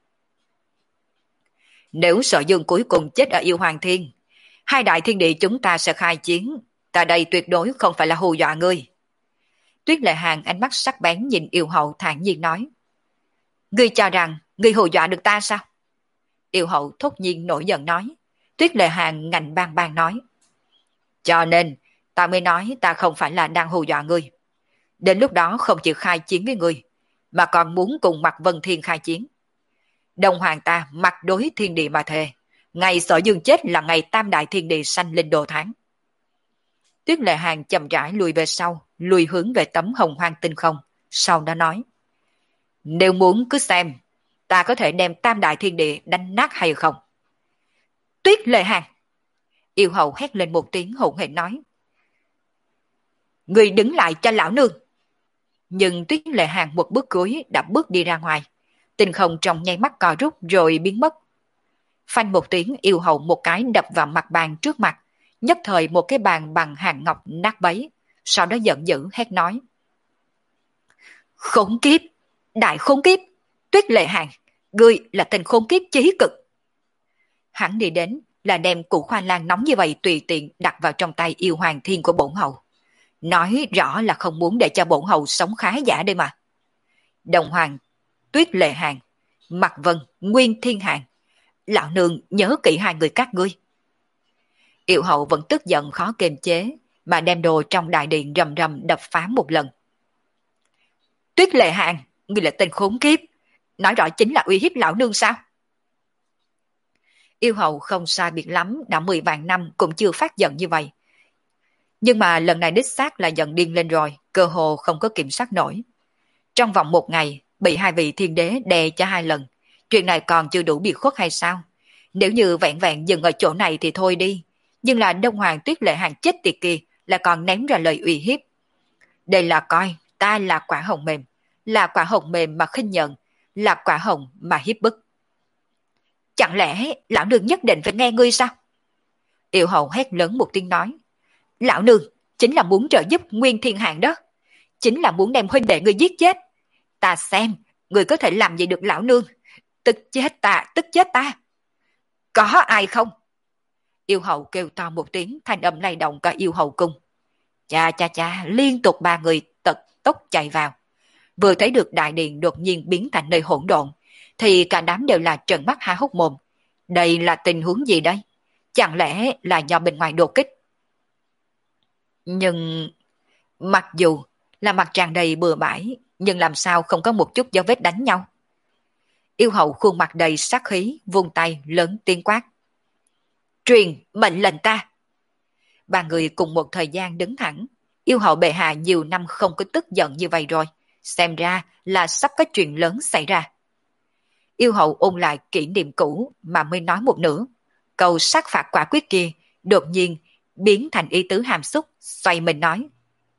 Speaker 1: Nếu Sở Dương cuối cùng chết ở Yêu Hoàng Thiên, hai đại thiên địa chúng ta sẽ khai chiến. Ta đây tuyệt đối không phải là hù dọa ngươi. Tuyết Lệ Hàng ánh mắt sắc bén nhìn Yêu hậu thản nhiên nói. Ngươi cho rằng ngươi hù dọa được ta sao? Yêu hậu thốt nhiên nổi giận nói. Tuyết Lệ Hàng ngạnh bang bang nói. Cho nên ta mới nói ta không phải là đang hù dọa ngươi. Đến lúc đó không chỉ khai chiến với ngươi, mà còn muốn cùng Mạc Vân Thiên khai chiến. Đông Hoàng ta mặt đối thiên địa mà thề, ngày Sở Dương chết là ngày tam đại thiên địa sanh linh đồ tháng. Tuyết Lệ Hàng chậm rãi lùi về sau, lùi hướng về tấm hồng hoang tinh không, sau đó nói. Nếu muốn cứ xem, ta có thể đem tam đại thiên địa đánh nát hay không? Tuyết Lệ Hàng! Yêu hậu hét lên một tiếng hỗn hển nói. Người đứng lại cho lão nương! Nhưng Tuyết Lệ Hàng một bước cuối đã bước đi ra ngoài. Tinh không trong nháy mắt co rút rồi biến mất. Phanh một tiếng, yêu hậu một cái đập vào mặt bàn trước mặt, nhất thời một cái bàn bằng hàng ngọc nát bấy, sau đó giận dữ hét nói. Khốn kiếp! Đại khốn kiếp! Tuyết Lệ Hàng, ngươi là tên khốn kiếp chí cực! Hắn đi đến là đem củ khoai lang nóng như vậy tùy tiện đặt vào trong tay Yêu Hoàng Thiên của bổn hậu. Nói rõ là không muốn để cho bổn hậu sống khá giả đây mà. Đồng Hoàng, Tuyết Lệ Hàng, Mạc Vân, Nguyên Thiên Hạng, lão nương nhớ kỹ hai người các ngươi. Yêu hậu vẫn tức giận khó kiềm chế, mà đem đồ trong đại điện rầm rầm đập phá một lần. Tuyết Lệ Hàng, ngươi là tên khốn kiếp, nói rõ chính là uy hiếp lão nương sao? Yêu hậu không sai biệt lắm, đã mười vạn năm cũng chưa phát giận như vậy. Nhưng mà lần này đích xác là giận điên lên rồi, cơ hồ không có kiểm soát nổi. Trong vòng một ngày, bị hai vị thiên đế đè cho hai lần. Chuyện này còn chưa đủ biệt khuất hay sao? Nếu như vẹn vẹn dừng ở chỗ này thì thôi đi. Nhưng là Đông Hoàng Tuyết Lệ Hàng chết tiệt kia là còn ném ra lời uy hiếp. Đây là coi ta là quả hồng mềm, là quả hồng mềm mà khinh nhận, là quả hồng mà hiếp bức. Chẳng lẽ lão nương nhất định phải nghe ngươi sao? Yêu hậu hét lớn một tiếng nói. Lão nương chính là muốn trợ giúp Nguyên Thiên Hạng đó. Chính là muốn đem huynh đệ ngươi giết chết. Ta xem, ngươi có thể làm gì được lão nương. Tức chết ta, tức chết ta. Có ai không? Yêu hậu kêu to một tiếng, thanh âm lay động cả yêu hậu cung. Cha cha cha, liên tục ba người tật tốc chạy vào. Vừa thấy được đại điện đột nhiên biến thành nơi hỗn độn, thì cả đám đều là trợn mắt há hốc mồm. Đây là tình huống gì đây? Chẳng lẽ là do bên ngoài đột kích? Nhưng mặc dù là mặt tràn đầy bừa bãi, nhưng làm sao không có một chút dấu vết đánh nhau? Yêu hậu khuôn mặt đầy sát khí, vung tay lớn tiếng quát. Truyền mệnh lệnh ta. Ba người cùng một thời gian đứng thẳng. Yêu hậu bệ hạ nhiều năm không có tức giận như vậy rồi. Xem ra là sắp có chuyện lớn xảy ra. Yêu hậu ôn lại kỷ niệm cũ mà mới nói một nửa. Câu sát phạt quả quyết kia đột nhiên biến thành ý tứ hàm xúc, xoay mình nói.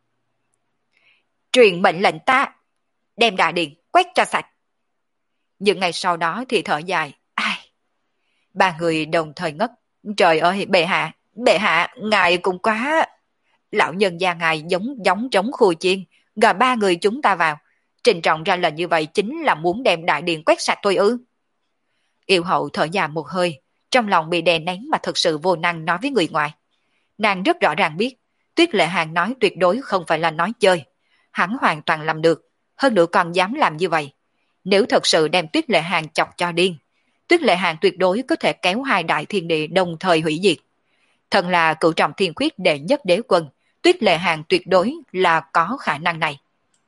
Speaker 1: Truyền mệnh lệnh ta, đem đại điện quét cho sạch. Những ngày sau đó thì thở dài. Ai? Ba người đồng thời ngất. Trời ơi, bệ hạ, bệ hạ, ngài cũng quá... Lão nhân gia ngài giống giống trống khua chiên, gọi ba người chúng ta vào. Trình trọng ra lệnh như vậy chính là muốn đem đại điện quét sạch thôi ư? Yêu hậu thở dài một hơi, trong lòng bị đè nén mà thật sự vô năng nói với người ngoài. Nàng rất rõ ràng biết, Tuyết Lệ Hàng nói tuyệt đối không phải là nói chơi. Hắn hoàn toàn làm được, hơn nữa còn dám làm như vậy. Nếu thật sự đem Tuyết Lệ Hàng chọc cho điên, Tuyết Lệ Hàng tuyệt đối có thể kéo hai đại thiên địa đồng thời hủy diệt. Thần là cửu trọng thiên khuyết đệ nhất đế quân, Tuyết Lệ Hàng tuyệt đối là có khả năng này.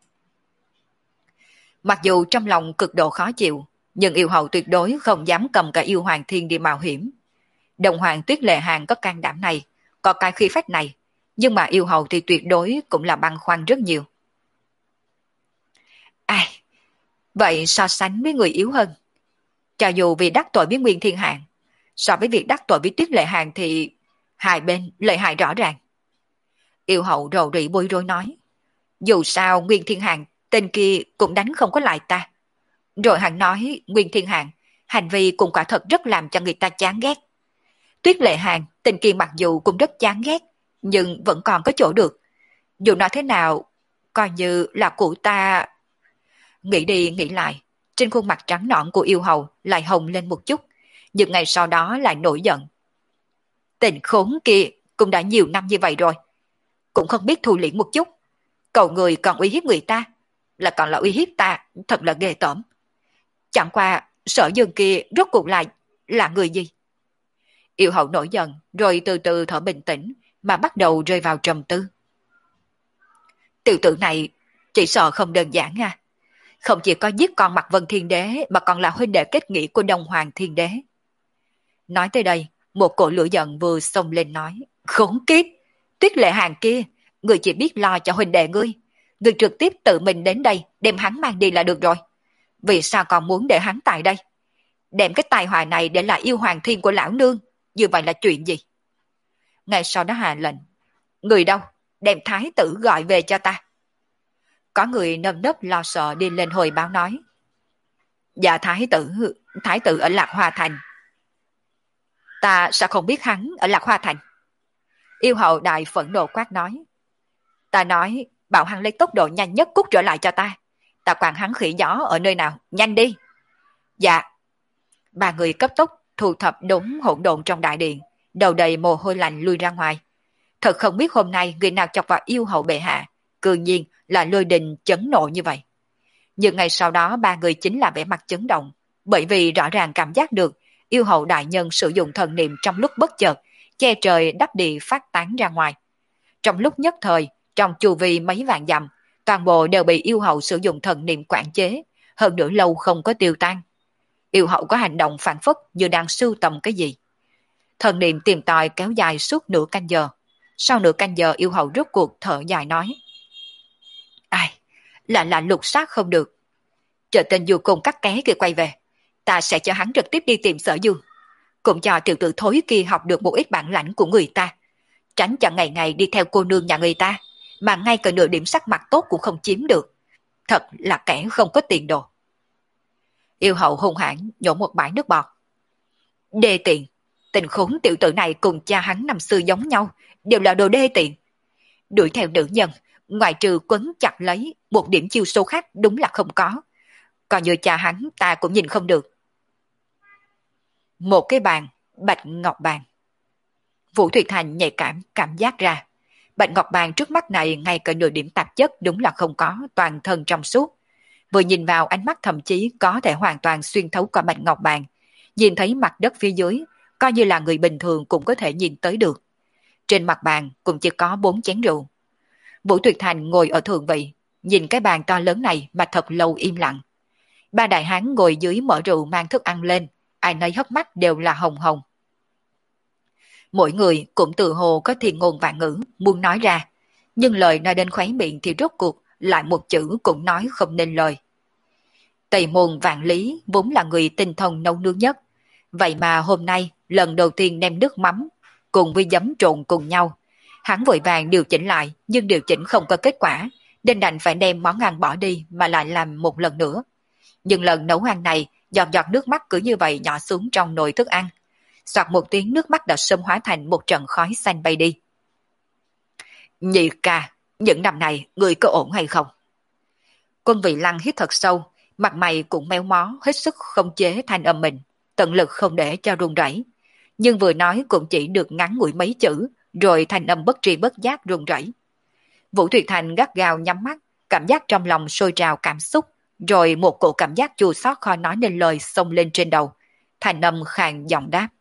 Speaker 1: Mặc dù trong lòng cực độ khó chịu, nhưng yêu hậu tuyệt đối không dám cầm cả yêu hoàng thiên đi mạo hiểm. Đồng hoàng Tuyết Lệ Hàng có can đảm này, có cái khí phách này, nhưng mà yêu hậu thì tuyệt đối cũng là băn khoăn rất nhiều. Ai? Vậy so sánh với người yếu hơn, cho dù vì đắc tội với Nguyên Thiên Hàng, so với việc đắc tội với Tuyết Lệ Hàng thì hai bên lợi hại rõ ràng. Yêu hậu rầu rĩ bối rối nói. Dù sao Nguyên Thiên Hàng tên kia cũng đánh không có lại ta. Rồi hắn nói Nguyên Thiên Hàng hành vi cũng quả thật rất làm cho người ta chán ghét. Tuyết Lệ Hàng tên kia mặc dù cũng rất chán ghét, nhưng vẫn còn có chỗ được. Dù nói thế nào, coi như là cụ ta... Nghĩ đi nghĩ lại, trên khuôn mặt trắng nõn của yêu hầu lại hồng lên một chút, nhưng ngày sau đó lại nổi giận. Tình khốn kia cũng đã nhiều năm như vậy rồi, cũng không biết thu liễm một chút. Cầu người còn uy hiếp người ta, là còn là uy hiếp ta, thật là ghê tởm. Chẳng qua Sở Dương kia rốt cuộc lại là người gì? Yêu hậu nổi giận, rồi từ từ thở bình tĩnh, mà bắt đầu rơi vào trầm tư. Tiểu tử này chỉ sợ không đơn giản à. Không chỉ có giết con Mạc Vân Thiên Đế, mà còn là huynh đệ kết nghĩa của Đông Hoàng Thiên Đế. Nói tới đây, một cổ lửa giận vừa xông lên nói. Khốn kiếp! Tuyết Lệ Hàng kia, người chỉ biết lo cho huynh đệ ngươi. Người trực tiếp tự mình đến đây, đem hắn mang đi là được rồi. Vì sao còn muốn để hắn tại đây? Đem cái tài họa này để lại yêu hoàng thiên của lão nương, như vậy là chuyện gì? Ngay sau đó hạ lệnh. Người đâu? Đem thái tử gọi về cho ta. Có người nơm nớp lo sợ đi lên hồi báo nói. Dạ thái tử, thái tử ở Lạc Hoa Thành. Ta sao không biết hắn ở Lạc Hoa Thành? Yêu hậu đại phẫn nộ quát nói. Ta nói, bảo hắn lấy tốc độ nhanh nhất cút trở lại cho ta. Ta quản hắn khỉ gió ở nơi nào, nhanh đi. Dạ. Ba người cấp tốc thu thập đống hỗn độn trong đại điện, đầu đầy mồ hôi lạnh lui ra ngoài. Thật không biết hôm nay người nào chọc vào yêu hậu bệ hạ, cư nhiên là lôi đình chấn nộ như vậy. Nhưng ngày sau đó ba người chính là vẻ mặt chấn động, bởi vì rõ ràng cảm giác được yêu hậu đại nhân sử dụng thần niệm trong lúc bất chợt, che trời đắp địa phát tán ra ngoài. Trong lúc nhất thời, trong chu vi mấy vạn dặm, toàn bộ đều bị yêu hậu sử dụng thần niệm quản chế, hơn nữa lâu không có tiêu tan. Yêu hậu có hành động phản phất như đang sưu tầm cái gì. Thần niệm tìm tòi kéo dài suốt nửa canh giờ. Sau nửa canh giờ yêu hậu rốt cuộc thở dài nói. Ai, là là lục sát không được. Chờ tên du cùng cắt ké kia quay về, ta sẽ cho hắn trực tiếp đi tìm Sở Dương. Cũng cho tiểu tử thối kia học được một ít bản lãnh của người ta. Tránh cho ngày ngày đi theo cô nương nhà người ta, mà ngay cả nửa điểm sắc mặt tốt cũng không chiếm được. Thật là kẻ không có tiền đồ. Yêu hậu hung hãn nhổ một bãi nước bọt. Đê tiện, tình khốn tiểu tử này cùng cha hắn năm xưa giống nhau, đều là đồ đê tiện. Đuổi theo nữ nhân, ngoài trừ quấn chặt lấy, một điểm chiêu số khác đúng là không có. Còn như cha hắn ta cũng nhìn không được. Một cái bàn, bạch ngọc bàn. Vũ Thuyệt Thành nhạy cảm cảm giác ra. Bạch ngọc bàn trước mắt này ngay cả nửa điểm tạp chất đúng là không có, toàn thân trong suốt. Vừa nhìn vào ánh mắt thậm chí có thể hoàn toàn xuyên thấu qua bạch ngọc bàn, nhìn thấy mặt đất phía dưới, coi như là người bình thường cũng có thể nhìn tới được. Trên mặt bàn cũng chỉ có bốn chén rượu. Vũ Tuyệt Thành ngồi ở thượng vị, nhìn cái bàn to lớn này mà thật lâu im lặng. Ba đại hán ngồi dưới mở rượu mang thức ăn lên, ai nấy hốc mắt đều là hồng hồng. Mỗi người cũng tự hồ có thiên ngôn vạn ngữ muốn nói ra, nhưng lời nói đến khóe miệng thì rốt cuộc lại một chữ cũng nói không nên lời. Tây Môn Vạn Lý vốn là người tinh thông nấu nướng nhất, vậy mà hôm nay lần đầu tiên đem nước mắm cùng với giấm trộn cùng nhau. Hắn vội vàng điều chỉnh lại, nhưng điều chỉnh không có kết quả, nên đành phải đem món ăn bỏ đi mà lại làm một lần nữa. Nhưng lần nấu ăn này, giọt giọt nước mắt cứ như vậy nhỏ xuống trong nồi thức ăn. Soạt một tiếng, nước mắt đã sớm hóa thành một trận khói xanh bay đi. Nhị ca, những năm này người có ổn hay không? Quân Vị Lăng hít thật sâu, mặt mày cũng méo mó, hết sức không chế thanh âm mình, tận lực không để cho run rẩy. Nhưng vừa nói cũng chỉ được ngắn ngủi mấy chữ, rồi thanh âm bất tri bất giác run rẩy. Vũ Tuyệt Thành gắt gao nhắm mắt, cảm giác trong lòng sôi trào cảm xúc, rồi một cổ cảm giác chua xót khó nói nên lời xông lên trên đầu. Thanh âm khàn giọng đáp: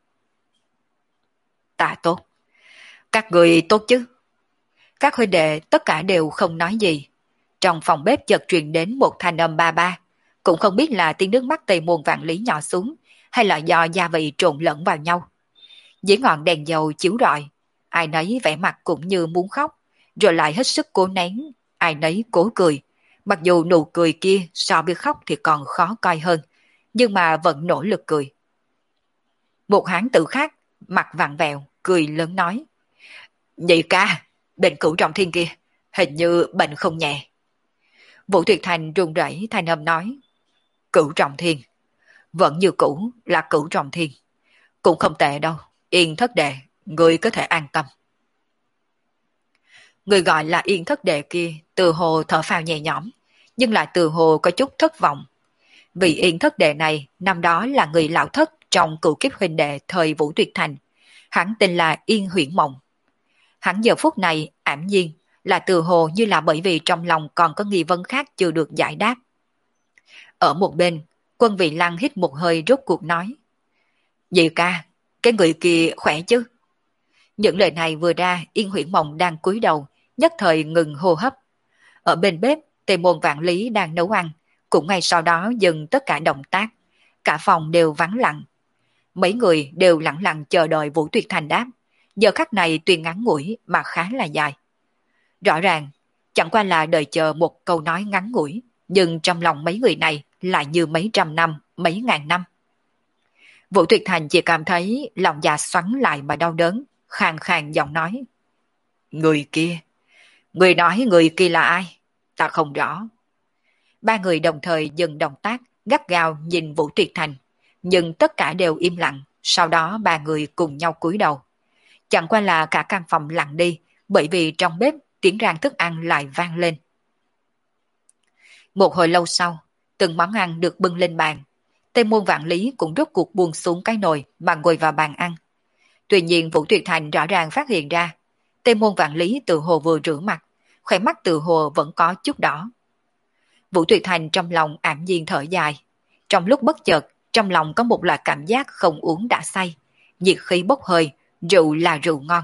Speaker 1: Ta tốt. Các người tốt chứ? Các huynh đệ tất cả đều không nói gì. Trong phòng bếp chợt truyền đến một thanh âm ba ba, cũng không biết là tiếng nước mắt Tây Môn Vạn Lý nhỏ xuống, hay là do gia vị trộn lẫn vào nhau. Dưới ngọn đèn dầu chiếu rọi, ai nấy vẻ mặt cũng như muốn khóc, rồi lại hết sức cố nén, ai nấy cố cười. Mặc dù nụ cười kia so với khóc thì còn khó coi hơn, nhưng mà vẫn nỗ lực cười. Một hán tử khác, mặt vặn vẹo, cười lớn nói: Nhị ca, bệnh cửu trọng thiên kia, hình như bệnh không nhẹ. Vũ Tuyệt Thành run rẩy thanh âm nói: Cửu trọng thiên, vẫn như cũ là cửu trọng thiên, cũng không tệ đâu, Yên thất đệ, người có thể an tâm. Người gọi là Yên thất đệ kia từ hồ thở phào nhẹ nhõm, nhưng lại từ hồ có chút thất vọng. Vì Yên thất đệ này năm đó là người lão thất trong cửu kiếp huynh đệ thời Vũ Tuyệt Thành, hắn tên là Yên Huyễn Mộng. Hắn giờ phút này ảm nhiên là từ hồ như là bởi vì trong lòng còn có nghi vấn khác chưa được giải đáp. Ở một bên, Quân Vị Lăng hít một hơi rốt cuộc nói: Nhị ca, cái người kia khỏe chứ? Những lời này vừa ra, Yên Huyễn Mộng đang cúi đầu, nhất thời ngừng hô hấp. Ở bên bếp, Tề Môn Vạn Lý đang nấu ăn, cũng ngay sau đó dừng tất cả động tác. Cả phòng đều vắng lặng. Mấy người đều lặng lặng chờ đợi Vũ Tuyệt Thành đáp. Giờ khắc này tuy ngắn ngủi mà khá là dài. Rõ ràng, chẳng qua là đợi chờ một câu nói ngắn ngủi, nhưng trong lòng mấy người này lại như mấy trăm năm, mấy ngàn năm. Vũ Tuyệt Thành chỉ cảm thấy lòng dạ xoắn lại mà đau đớn, khàn khàn giọng nói: Người kia, người nói người kia là ai? Ta không rõ. Ba người đồng thời dừng động tác, gắt gao nhìn Vũ Tuyệt Thành, nhưng tất cả đều im lặng. Sau đó ba người cùng nhau cúi đầu. Chẳng qua là cả căn phòng lặng đi, bởi vì trong bếp tiếng rang thức ăn lại vang lên. Một hồi lâu sau, từng món ăn được bưng lên bàn. Tây Môn Vạn Lý cũng rốt cuộc buông xuống cái nồi mà ngồi vào bàn ăn. Tuy nhiên Vũ Tuyệt Thành rõ ràng phát hiện ra, Tây Môn Vạn Lý tự hồ vừa rửa mặt, khỏe mắt tự hồ vẫn có chút đỏ. Vũ Tuyệt Thành trong lòng ảm nhiên thở dài. Trong lúc bất chợt, trong lòng có một loại cảm giác không uống đã say, nhiệt khí bốc hơi, rượu là rượu ngon.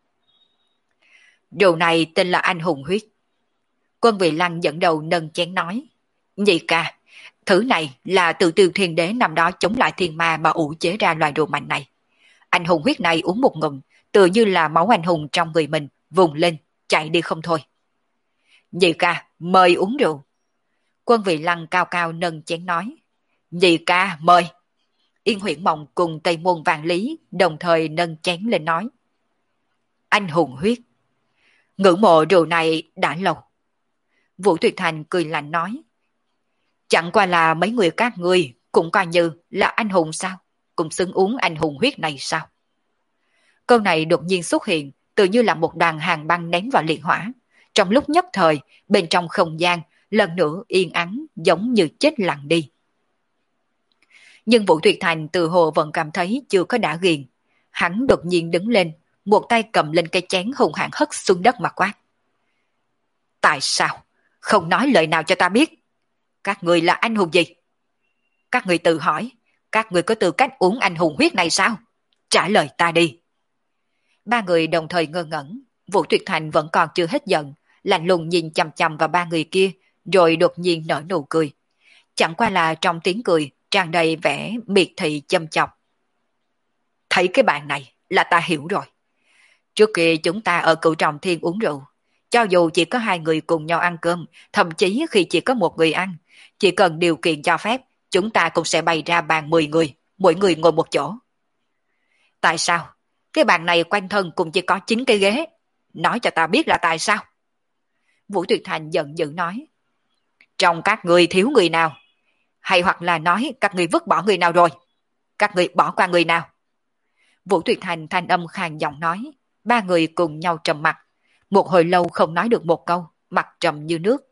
Speaker 1: Rượu này tên là Anh Hùng Huyết. Quân Vị Lăng dẫn đầu nâng chén nói: Nhị ca, thứ này là từ Tiêu Thiên Đế năm đó chống lại thiên ma mà ủ chế ra loại rượu mạnh này. Anh Hùng Huyết này uống một ngụm, tự như là máu anh hùng trong người mình vùng lên, chạy đi không thôi. Nhị ca, mời uống rượu. Quân Vị Lăng cao cao nâng chén nói: Nhị ca, mời. Yên Huyễn Mộng cùng Tây Môn Vạn Lý đồng thời nâng chén lên nói: Anh Hùng Huyết. Ngưỡng mộ rượu này đã lâu. Vũ Tuyệt Thành cười lạnh nói: Chẳng qua là mấy người các ngươi cũng coi như là anh hùng sao? Cũng xứng uống Anh Hùng Huyết này sao? Câu này đột nhiên xuất hiện, tự như là một đoàn hàng băng ném vào liệt hỏa. Trong lúc nhất thời, bên trong không gian lần nữa yên ắng giống như chết lặng đi. Nhưng Vũ Tuyệt Thành từ hồ vẫn cảm thấy chưa có đã ghiền. Hắn đột nhiên đứng lên, một tay cầm lên cây chén hung hãn hất xuống đất mà quát. Tại sao không nói lời nào cho ta biết? Các người là anh hùng gì? Các người tự hỏi, các người có tư cách uống anh hùng huyết này sao? Trả lời ta đi. Ba người đồng thời ngơ ngẩn, Vũ Tuyệt Thành vẫn còn chưa hết giận, lạnh lùng nhìn chằm chằm vào ba người kia, rồi đột nhiên nở nụ cười. Chẳng qua là trong tiếng cười tràn đầy vẻ miệt thị châm chọc. Thấy cái bàn này là ta hiểu rồi. Trước kia chúng ta ở Cửu Trọng Thiên uống rượu, cho dù chỉ có hai người cùng nhau ăn cơm, thậm chí khi chỉ có một người ăn, chỉ cần điều kiện cho phép, chúng ta cũng sẽ bày ra bàn mười người, mỗi người ngồi một chỗ. Tại sao? Cái bàn này quanh thân cũng chỉ có chín cái ghế. Nói cho ta biết là tại sao? Vũ Tuyệt Thành giận dữ nói. Trong các người thiếu người nào? Hay hoặc là nói các người vứt bỏ người nào rồi? Các người bỏ qua người nào? Vũ Tuyệt Thành thanh âm khàn giọng nói. Ba người cùng nhau trầm mặt. Một hồi lâu không nói được một câu, mặt trầm như nước.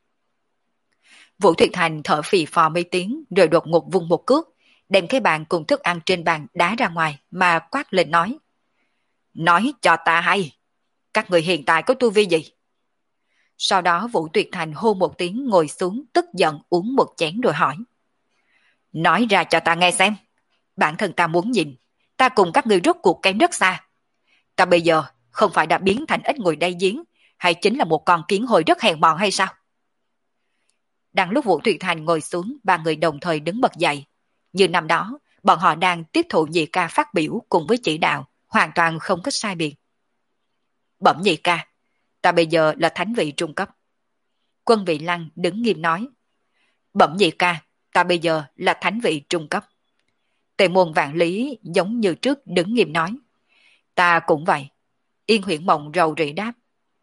Speaker 1: Vũ Tuyệt Thành thở phì phò mấy tiếng rồi đột ngột vung một cước, đem cái bàn cùng thức ăn trên bàn đá ra ngoài mà quát lên nói. Nói cho ta hay, các người hiện tại có tu vi gì? Sau đó Vũ Tuyệt Thành hô một tiếng ngồi xuống tức giận uống một chén rồi hỏi. Nói ra cho ta nghe xem, bản thân ta muốn nhìn, ta cùng các người rốt cuộc kém rất xa. Ta bây giờ không phải đã biến thành ếch ngồi đáy giếng, hay chính là một con kiến hồi rất hèn mọn hay sao? Đang lúc Vũ Tuyệt Thành ngồi xuống, ba người đồng thời đứng bật dậy. Như năm đó, bọn họ đang tiếp thụ nhị ca phát biểu cùng với chỉ đạo, hoàn toàn không có sai biệt. Bẩm nhị ca, ta bây giờ là thánh vị trung cấp. Quân Vị Lăng đứng nghiêm nói. Bẩm nhị ca, ta bây giờ là thánh vị trung cấp. Tề Môn Vạn Lý giống như trước đứng nghiêm nói. Ta cũng vậy. Yên Huyễn Mộng rầu rĩ đáp.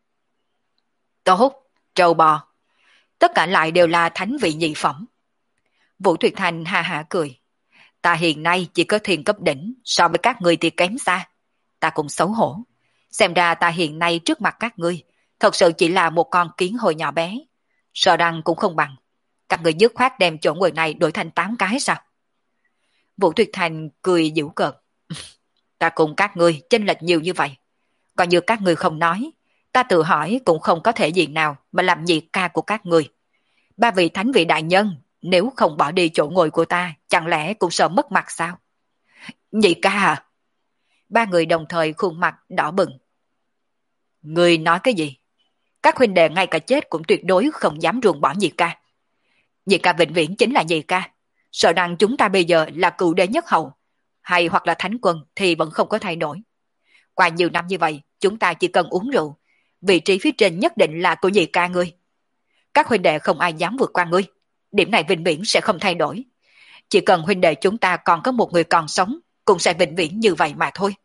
Speaker 1: Tốt, trâu bò. Tất cả lại đều là thánh vị nhị phẩm. Vũ Tuyệt Thành ha hả cười. Ta hiện nay chỉ có thiên cấp đỉnh, so với các người thì kém xa. Ta cũng xấu hổ. Xem ra ta hiện nay trước mặt các ngươi, thật sự chỉ là một con kiến hồi nhỏ bé. Sợ rằng cũng không bằng. Các người dứt khoát đem chỗ ngồi này đổi thành tám cái sao? Vũ Tuyệt Thành cười giễu cợt. Ta cùng các ngươi chênh lệch nhiều như vậy. Còn như các ngươi không nói, ta tự hỏi cũng không có thể diện nào mà làm nhị ca của các ngươi. Ba vị thánh vị đại nhân, nếu không bỏ đi chỗ ngồi của ta, chẳng lẽ cũng sợ mất mặt sao? Nhị ca à? Ba người đồng thời khuôn mặt đỏ bừng. Ngươi nói cái gì? Các huynh đệ ngay cả chết cũng tuyệt đối không dám ruồng bỏ nhị ca. Nhị ca vĩnh viễn chính là nhị ca. Sợ rằng chúng ta bây giờ là cựu đế nhất hậu, hay hoặc là thánh quân thì vẫn không có thay đổi. Qua nhiều năm như vậy, chúng ta chỉ cần uống rượu, vị trí phía trên nhất định là của nhị ca ngươi. Các huynh đệ không ai dám vượt qua ngươi. Điểm này vĩnh viễn sẽ không thay đổi. Chỉ cần huynh đệ chúng ta còn có một người còn sống, cũng sẽ vĩnh viễn như vậy mà thôi.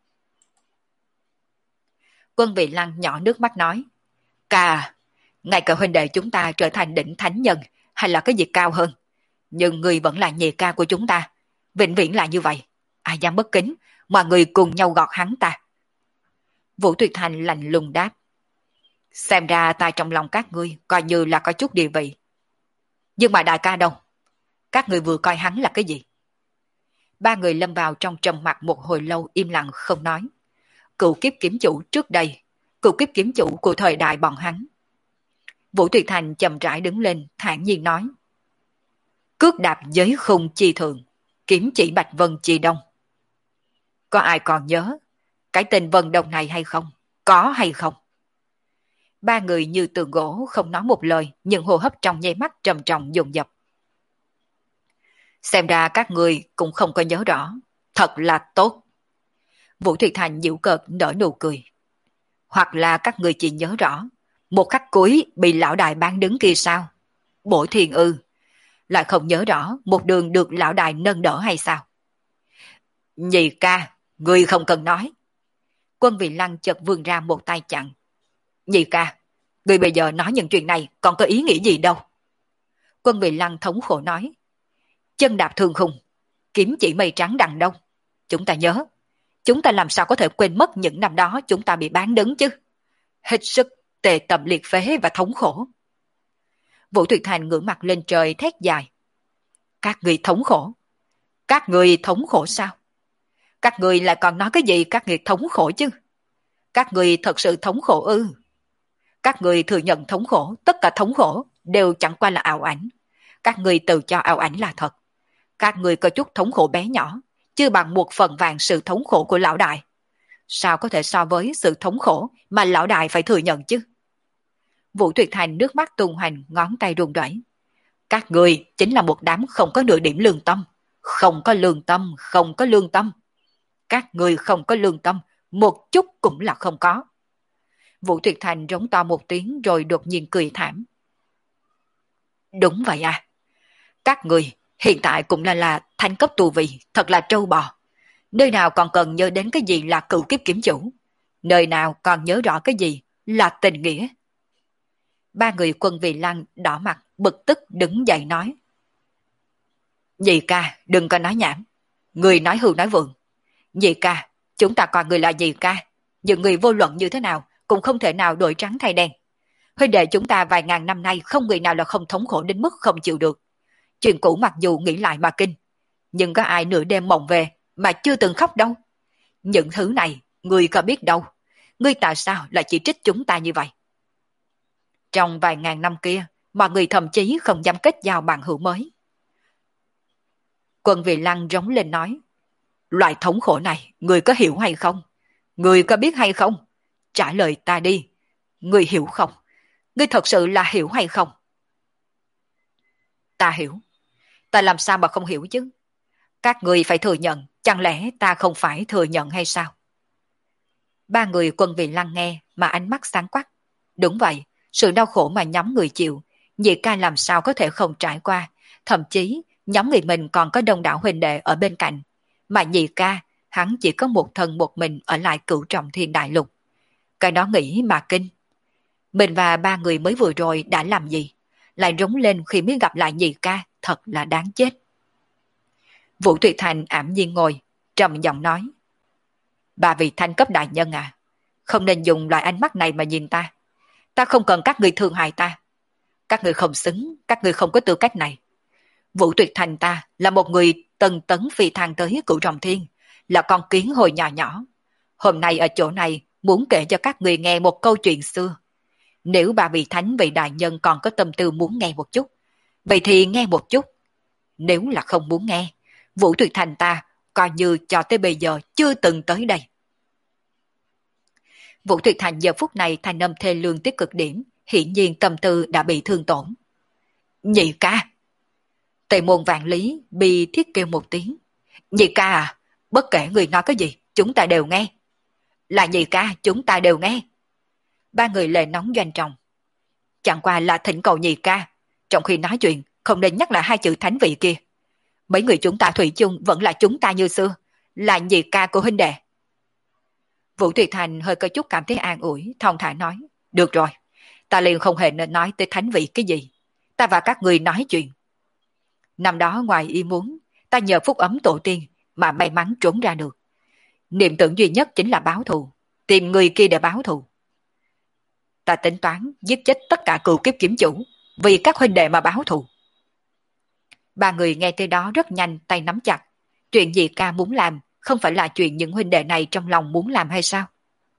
Speaker 1: Quân Vị Lăng nhỏ nước mắt nói. Ca, ngay cả huynh đệ chúng ta trở thành đỉnh thánh nhân, hay là cái gì cao hơn, nhưng người vẫn là nhị ca của chúng ta. Vĩnh viễn là như vậy. Ai dám bất kính, mà người cùng nhau gọt hắn ta. Vũ Tuyệt Thành lạnh lùng đáp. Xem ra ta trong lòng các ngươi coi như là có chút địa vị. Nhưng mà đại ca đâu? Các người vừa coi hắn là cái gì? Ba người lâm vào trong trầm mặc một hồi lâu im lặng không nói. Cựu kiếp kiếm chủ trước đây, cựu kiếp kiếm chủ của thời đại bọn hắn. Vũ Tuyệt Thành chậm rãi đứng lên, thản nhiên nói. Cước đạp giới khung chi thường, kiếm chỉ Bạch Vân chi đông. Có ai còn nhớ cái tên Vân Đông này hay không? Có hay không? Ba người như tường gỗ không nói một lời, nhưng hô hấp trong nháy mắt trầm trọng dồn dập. Xem ra các người cũng không có nhớ rõ. Thật là tốt. Vũ Thủy Thành giễu cợt nở nụ cười. Hoặc là các người chỉ nhớ rõ một khắc cuối bị lão đại bán đứng kia sao? Bổ Thiên ư? Lại không nhớ rõ một đường được lão đại nâng đỡ hay sao? Nhị ca, người không cần nói. Quân Vị Lăng chợt vươn ra một tay chặn. Nhị ca, người bây giờ nói những chuyện này còn có ý nghĩa gì đâu? Quân Vị Lăng thống khổ nói. Chân đạp thương khung, kiếm chỉ mây trắng đằng đông. Chúng ta nhớ, chúng ta làm sao có thể quên mất những năm đó chúng ta bị bán đứng chứ? Hết sức tề tầm liệt phế và thống khổ. Vũ Thủy Thành ngửa mặt lên trời thét dài. Các người thống khổ? Các người thống khổ sao? Các người lại còn nói cái gì các người thống khổ chứ? Các người thật sự thống khổ ư? Các người thừa nhận thống khổ, tất cả thống khổ đều chẳng qua là ảo ảnh. Các người tự cho ảo ảnh là thật. Các người có chút thống khổ bé nhỏ, chưa bằng một phần vàng sự thống khổ của lão đại. Sao có thể so với sự thống khổ mà lão đại phải thừa nhận chứ? Vũ Tuyệt Thành nước mắt tung hoành, ngón tay run rẩy. Các người chính là một đám không có nửa điểm lương tâm. Không có lương tâm, không có lương tâm. Các người không có lương tâm, một chút cũng là không có. Vũ Tuyệt Thành rống to một tiếng rồi đột nhiên cười thảm. Đúng vậy à. Các người hiện tại cũng là là thanh cấp tù vị, thật là trâu bò. Nơi nào còn cần nhớ đến cái gì là cựu kiếp kiểm chủ. Nơi nào còn nhớ rõ cái gì là tình nghĩa. Ba người Quân Vì Lăng đỏ mặt, bực tức đứng dậy nói. Nhị ca, đừng có nói nhảm. Người nói hưu nói vượng. Nhị ca, chúng ta coi người là nhị ca. Những người vô luận như thế nào cũng không thể nào đổi trắng thay đen. Huynh đệ chúng ta vài ngàn năm nay không người nào là không thống khổ đến mức không chịu được. Chuyện cũ mặc dù nghĩ lại mà kinh, nhưng có ai nửa đêm mộng về mà chưa từng khóc đâu. Những thứ này, ngươi có biết đâu. Ngươi tại sao lại chỉ trích chúng ta như vậy? Trong vài ngàn năm kia, mọi người thậm chí không dám kết giao bằng hữu mới. Quân Vì Lăng rống lên nói, loại thống khổ này, ngươi có hiểu hay không? Ngươi có biết hay không? Trả lời ta đi. Ngươi hiểu không? Ngươi thật sự là hiểu hay không? Ta hiểu. Ta làm sao mà không hiểu chứ? Các người phải thừa nhận, chẳng lẽ ta không phải thừa nhận hay sao? Ba người Quân Vì Lăng nghe mà ánh mắt sáng quắc. Đúng vậy, sự đau khổ mà nhóm người chịu, nhị ca làm sao có thể không trải qua, thậm chí nhóm người mình còn có đông đảo huynh đệ ở bên cạnh, mà nhị ca, hắn chỉ có một thân một mình ở lại Cửu Trọng Thiên Đại Lục. Cái đó nghĩ mà kinh. Mình và ba người mới vừa rồi đã làm gì? Lại rống lên khi mới gặp lại nhị ca, thật là đáng chết. Vũ Tuyệt Thành ảm nhiên ngồi, trầm giọng nói. Ba vị thanh cấp đại nhân à, không nên dùng loại ánh mắt này mà nhìn ta. Ta không cần các người thương hại ta. Các người không xứng, các người không có tư cách này. Vũ Tuyệt Thành ta là một người tần tấn phi thăng tới Cửu Trọng Thiên, là con kiến hồi nhỏ nhỏ. Hôm nay ở chỗ này muốn kể cho các người nghe một câu chuyện xưa. Nếu ba vị thánh vị đại nhân còn có tâm tư muốn nghe một chút, vậy thì nghe một chút. Nếu là không muốn nghe, Vũ Tuyệt Thành ta coi như cho tới bây giờ chưa từng tới đây. Vũ Tuyệt Thành giờ phút này thanh âm thê lương tới cực điểm, hiển nhiên tâm tư đã bị thương tổn. Nhị ca! Tề Môn Vạn Lý bị thiết kêu một tiếng. Nhị ca à, bất kể người nói cái gì, chúng ta đều nghe. Là nhị ca, chúng ta đều nghe. Ba người lệ nóng doanh trọng. Chẳng qua là thỉnh cầu nhị ca, trong khi nói chuyện không nên nhắc lại hai chữ thánh vị kia. Mấy người chúng ta thủy chung vẫn là chúng ta như xưa, là nhị ca của huynh đệ. Vũ Tuyệt Thành hơi có chút cảm thấy an ủi, thong thả nói. Được rồi, ta liền không hề nên nói tới thánh vị cái gì. Ta và các người nói chuyện. Năm đó ngoài ý muốn, ta nhờ phúc ấm tổ tiên mà may mắn trốn ra được. Niệm tưởng duy nhất chính là báo thù, tìm người kia để báo thù. Ta tính toán giết chết tất cả cựu kiếp kiểm chủ, vì các huynh đệ mà báo thù. Ba người nghe tới đó rất nhanh tay nắm chặt. Chuyện gì ca muốn làm không phải là chuyện những huynh đệ này trong lòng muốn làm hay sao?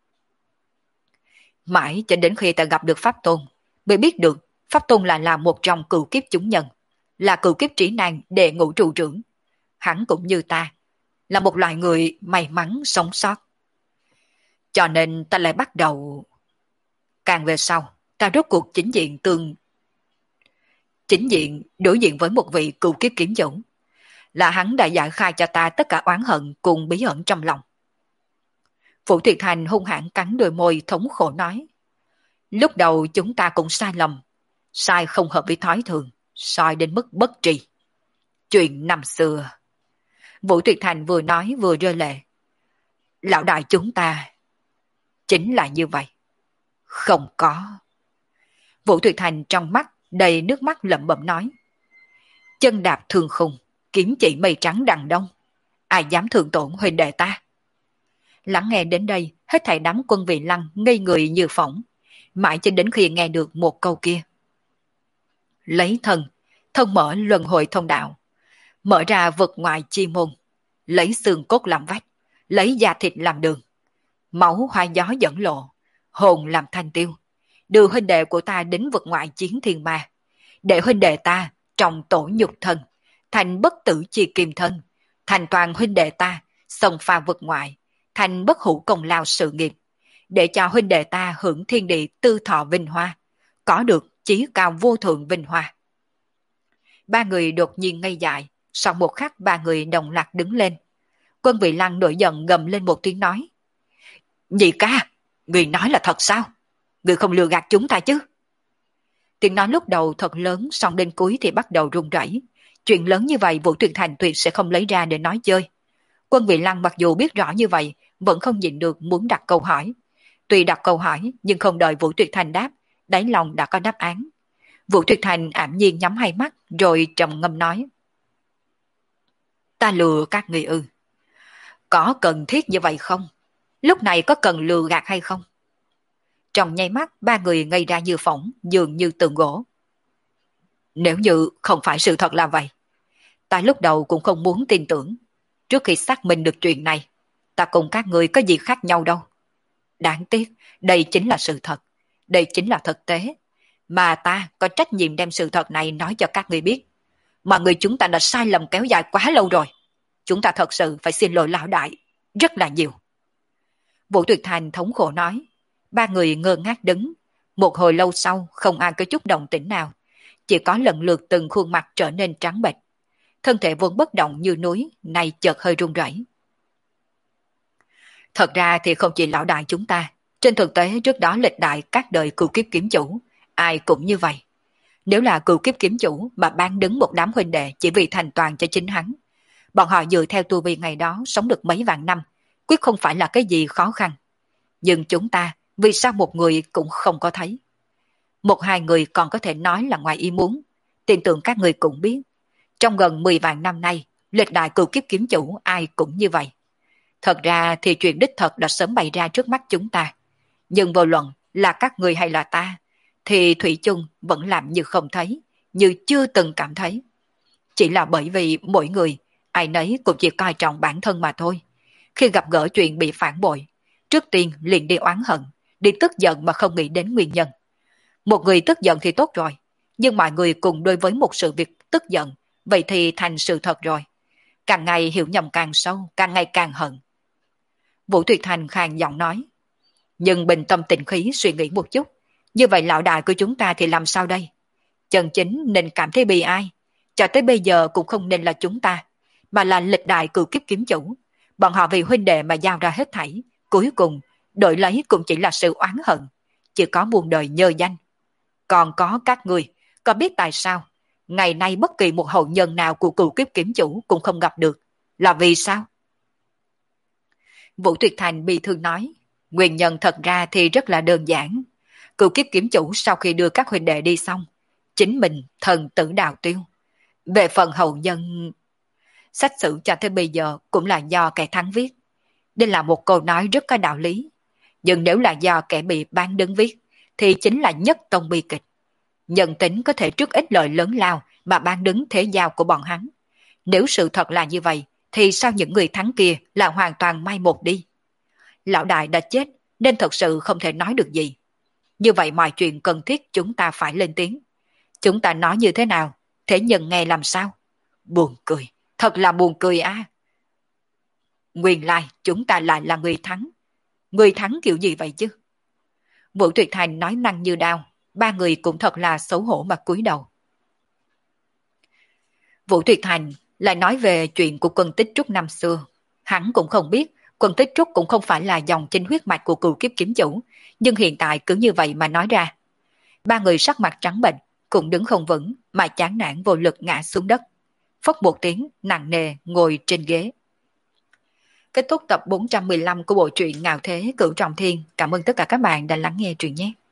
Speaker 1: Mãi cho đến khi ta gặp được Pháp Tôn, mới biết được Pháp Tôn là là một trong cựu kiếp chúng nhân, là cựu kiếp trí năng đệ ngũ trụ trưởng. Hắn cũng như ta, là một loài người may mắn sống sót. Cho nên ta lại bắt đầu... Càng về sau, ta rốt cuộc chính diện tương... Chính diện đối diện với một vị cựu kiếp kiểm chủ. Là hắn đã giải khai cho ta tất cả oán hận cùng bí ẩn trong lòng. Vũ Tuyệt Thành hung hãn cắn đôi môi thống khổ nói. Lúc đầu chúng ta cũng sai lầm. Sai không hợp với thói thường. Sai đến mức bất tri. Chuyện năm xưa. Vũ Tuyệt Thành vừa nói vừa rơi lệ. Lão đại chúng ta chính là như vậy. Không có. Vũ Tuyệt Thành trong mắt đầy nước mắt lẩm bẩm nói. Chân đạp thương khung, kiếm chỉ mây trắng đằng đông. Ai dám thượng tổn huynh đệ ta? Lắng nghe đến đây, hết thảy đám Quân Vì Lăng ngây người như phỏng, mãi cho đến khi nghe được một câu kia. Lấy thân, thân mở luân hồi thông đạo, mở ra vực ngoài chi môn, lấy xương cốt làm vách, lấy da thịt làm đường. máu hoa gió dẫn lộ, hồn làm thanh tiêu, đưa huynh đệ của ta đến vực ngoại chiến thiên ma, để huynh đệ ta trong tổ nhục thân, thành bất tử chi kim thân, thành toàn huynh đệ ta, xông pha vực ngoại, thành bất hủ công lao sự nghiệp, để cho huynh đệ ta hưởng thiên địa tư thọ vinh hoa, có được chí cao vô thượng vinh hoa. Ba người đột nhiên ngây dại, sau một khắc ba người đồng loạt đứng lên. Quân Vị Lăng nổi giận gầm lên một tiếng nói: Nhị ca, người nói là thật sao? Người không lừa gạt chúng ta chứ? Tiếng nói lúc đầu thật lớn, xong đến cuối thì bắt đầu run rẩy. Chuyện lớn như vậy Vũ Tuyệt Thành tuyệt sẽ không lấy ra để nói chơi. Quân Vị Lăng mặc dù biết rõ như vậy, vẫn không nhịn được muốn đặt câu hỏi. Tuy đặt câu hỏi, nhưng không đợi Vũ Tuyệt Thành đáp, đáy lòng đã có đáp án. Vũ Tuyệt Thành ảm nhiên nhắm hai mắt, rồi trầm ngâm nói: Ta lừa các người ư? Có cần thiết như vậy không? Lúc này có cần lừa gạt hay không? Trong nháy mắt, ba người ngây ra như phỏng, dường như tượng gỗ. Nếu như không phải sự thật là vậy, ta lúc đầu cũng không muốn tin tưởng. Trước khi xác minh được chuyện này, ta cùng các người có gì khác nhau đâu. Đáng tiếc, đây chính là sự thật. Đây chính là thực tế. Mà ta có trách nhiệm đem sự thật này nói cho các người biết. Mà người chúng ta đã sai lầm kéo dài quá lâu rồi. Chúng ta thật sự phải xin lỗi lão đại. Rất là nhiều. Vũ Tuyệt Thành thống khổ nói. Ba người ngơ ngác đứng. Một hồi lâu sau không ai có chút động tĩnh nào. Chỉ có lần lượt từng khuôn mặt trở nên trắng bệch. Thân thể vốn bất động như núi, nay chợt hơi run rẩy. Thật ra thì không chỉ lão đại chúng ta. Trên thực tế trước đó lịch đại các đời cửu kiếp kiếm chủ, ai cũng như vậy. Nếu là cửu kiếp kiếm chủ mà ban đứng một đám huynh đệ chỉ vì thành toàn cho chính hắn, bọn họ dựa theo tu vi ngày đó sống được mấy vạn năm, quyết không phải là cái gì khó khăn. Nhưng chúng ta, vì sao một người cũng không có thấy? Một hai người còn có thể nói là ngoài ý muốn. Tin tưởng các người cũng biết. Trong gần mười vạn năm nay, lịch đại cửu kiếp kiếm chủ ai cũng như vậy. Thật ra thì chuyện đích thật đã sớm bày ra trước mắt chúng ta. Nhưng vô luận là các người hay là ta, thì Thủy chung vẫn làm như không thấy, như chưa từng cảm thấy. Chỉ là bởi vì mỗi người, ai nấy cũng chỉ coi trọng bản thân mà thôi. Khi gặp gỡ chuyện bị phản bội, trước tiên liền đi oán hận, đi tức giận mà không nghĩ đến nguyên nhân. Một người tức giận thì tốt rồi, nhưng mọi người cùng đối với một sự việc tức giận, vậy thì thành sự thật rồi. Càng ngày hiểu nhầm càng sâu, càng ngày càng hận. Vũ Tuyệt Thành khàn giọng nói. Nhưng bình tâm tĩnh khí suy nghĩ một chút, như vậy lão đại của chúng ta thì làm sao đây? Chân chính nên cảm thấy bi ai, cho tới bây giờ cũng không nên là chúng ta, mà là lịch đại cửu kiếp kiếm chủ. Bọn họ vì huynh đệ mà giao ra hết thảy, cuối cùng đổi lấy cũng chỉ là sự oán hận, chỉ có muôn đời nhơ danh. Còn có các người, có biết tại sao ngày nay bất kỳ một hậu nhân nào của cửu kiếp kiếm chủ cũng không gặp được? Là vì sao? Vũ Tuyệt Thành bi thương nói. Nguyên nhân thật ra thì rất là đơn giản. Cửu kiếp kiếm chủ sau khi đưa các huynh đệ đi xong, chính mình thần tử đào tiêu. Về phần hậu nhân, sách sử cho tới bây giờ cũng là do kẻ thắng viết. Đây là một câu nói rất có đạo lý. Nhưng nếu là do kẻ bị bán đứng viết, thì chính là nhất tông bi kịch. Nhân tính có thể trước ít lợi lớn lao mà bán đứng thế giao của bọn hắn. Nếu sự thật là như vậy, thì sao những người thắng kia là hoàn toàn mai một đi? Lão đại đã chết nên thật sự không thể nói được gì. Như vậy mọi chuyện cần thiết chúng ta phải lên tiếng. Chúng ta nói như thế nào, thế nhân nghe làm sao? Buồn cười, thật là buồn cười á. Nguyên lai chúng ta lại là người thắng. Người thắng kiểu gì vậy chứ? Vũ Tuyệt Thành nói năng như đao, ba người cũng thật là xấu hổ mà cúi đầu. Vũ Tuyệt Thành lại nói về chuyện của Quân Tích Trúc năm xưa. Hắn cũng không biết Quân Tích Trúc cũng không phải là dòng chính huyết mạch của cửu kiếp kiếm chủ, nhưng hiện tại cứ như vậy mà nói ra. Ba người sắc mặt trắng bệch, cũng đứng không vững mà chán nản vô lực ngã xuống đất. Phất một tiếng nặng nề ngồi trên ghế. Kết thúc tập bốn trăm mười lăm của bộ truyện Ngạo Thế Cửu Trọng Thiên. Cảm ơn tất cả các bạn đã lắng nghe truyện nhé.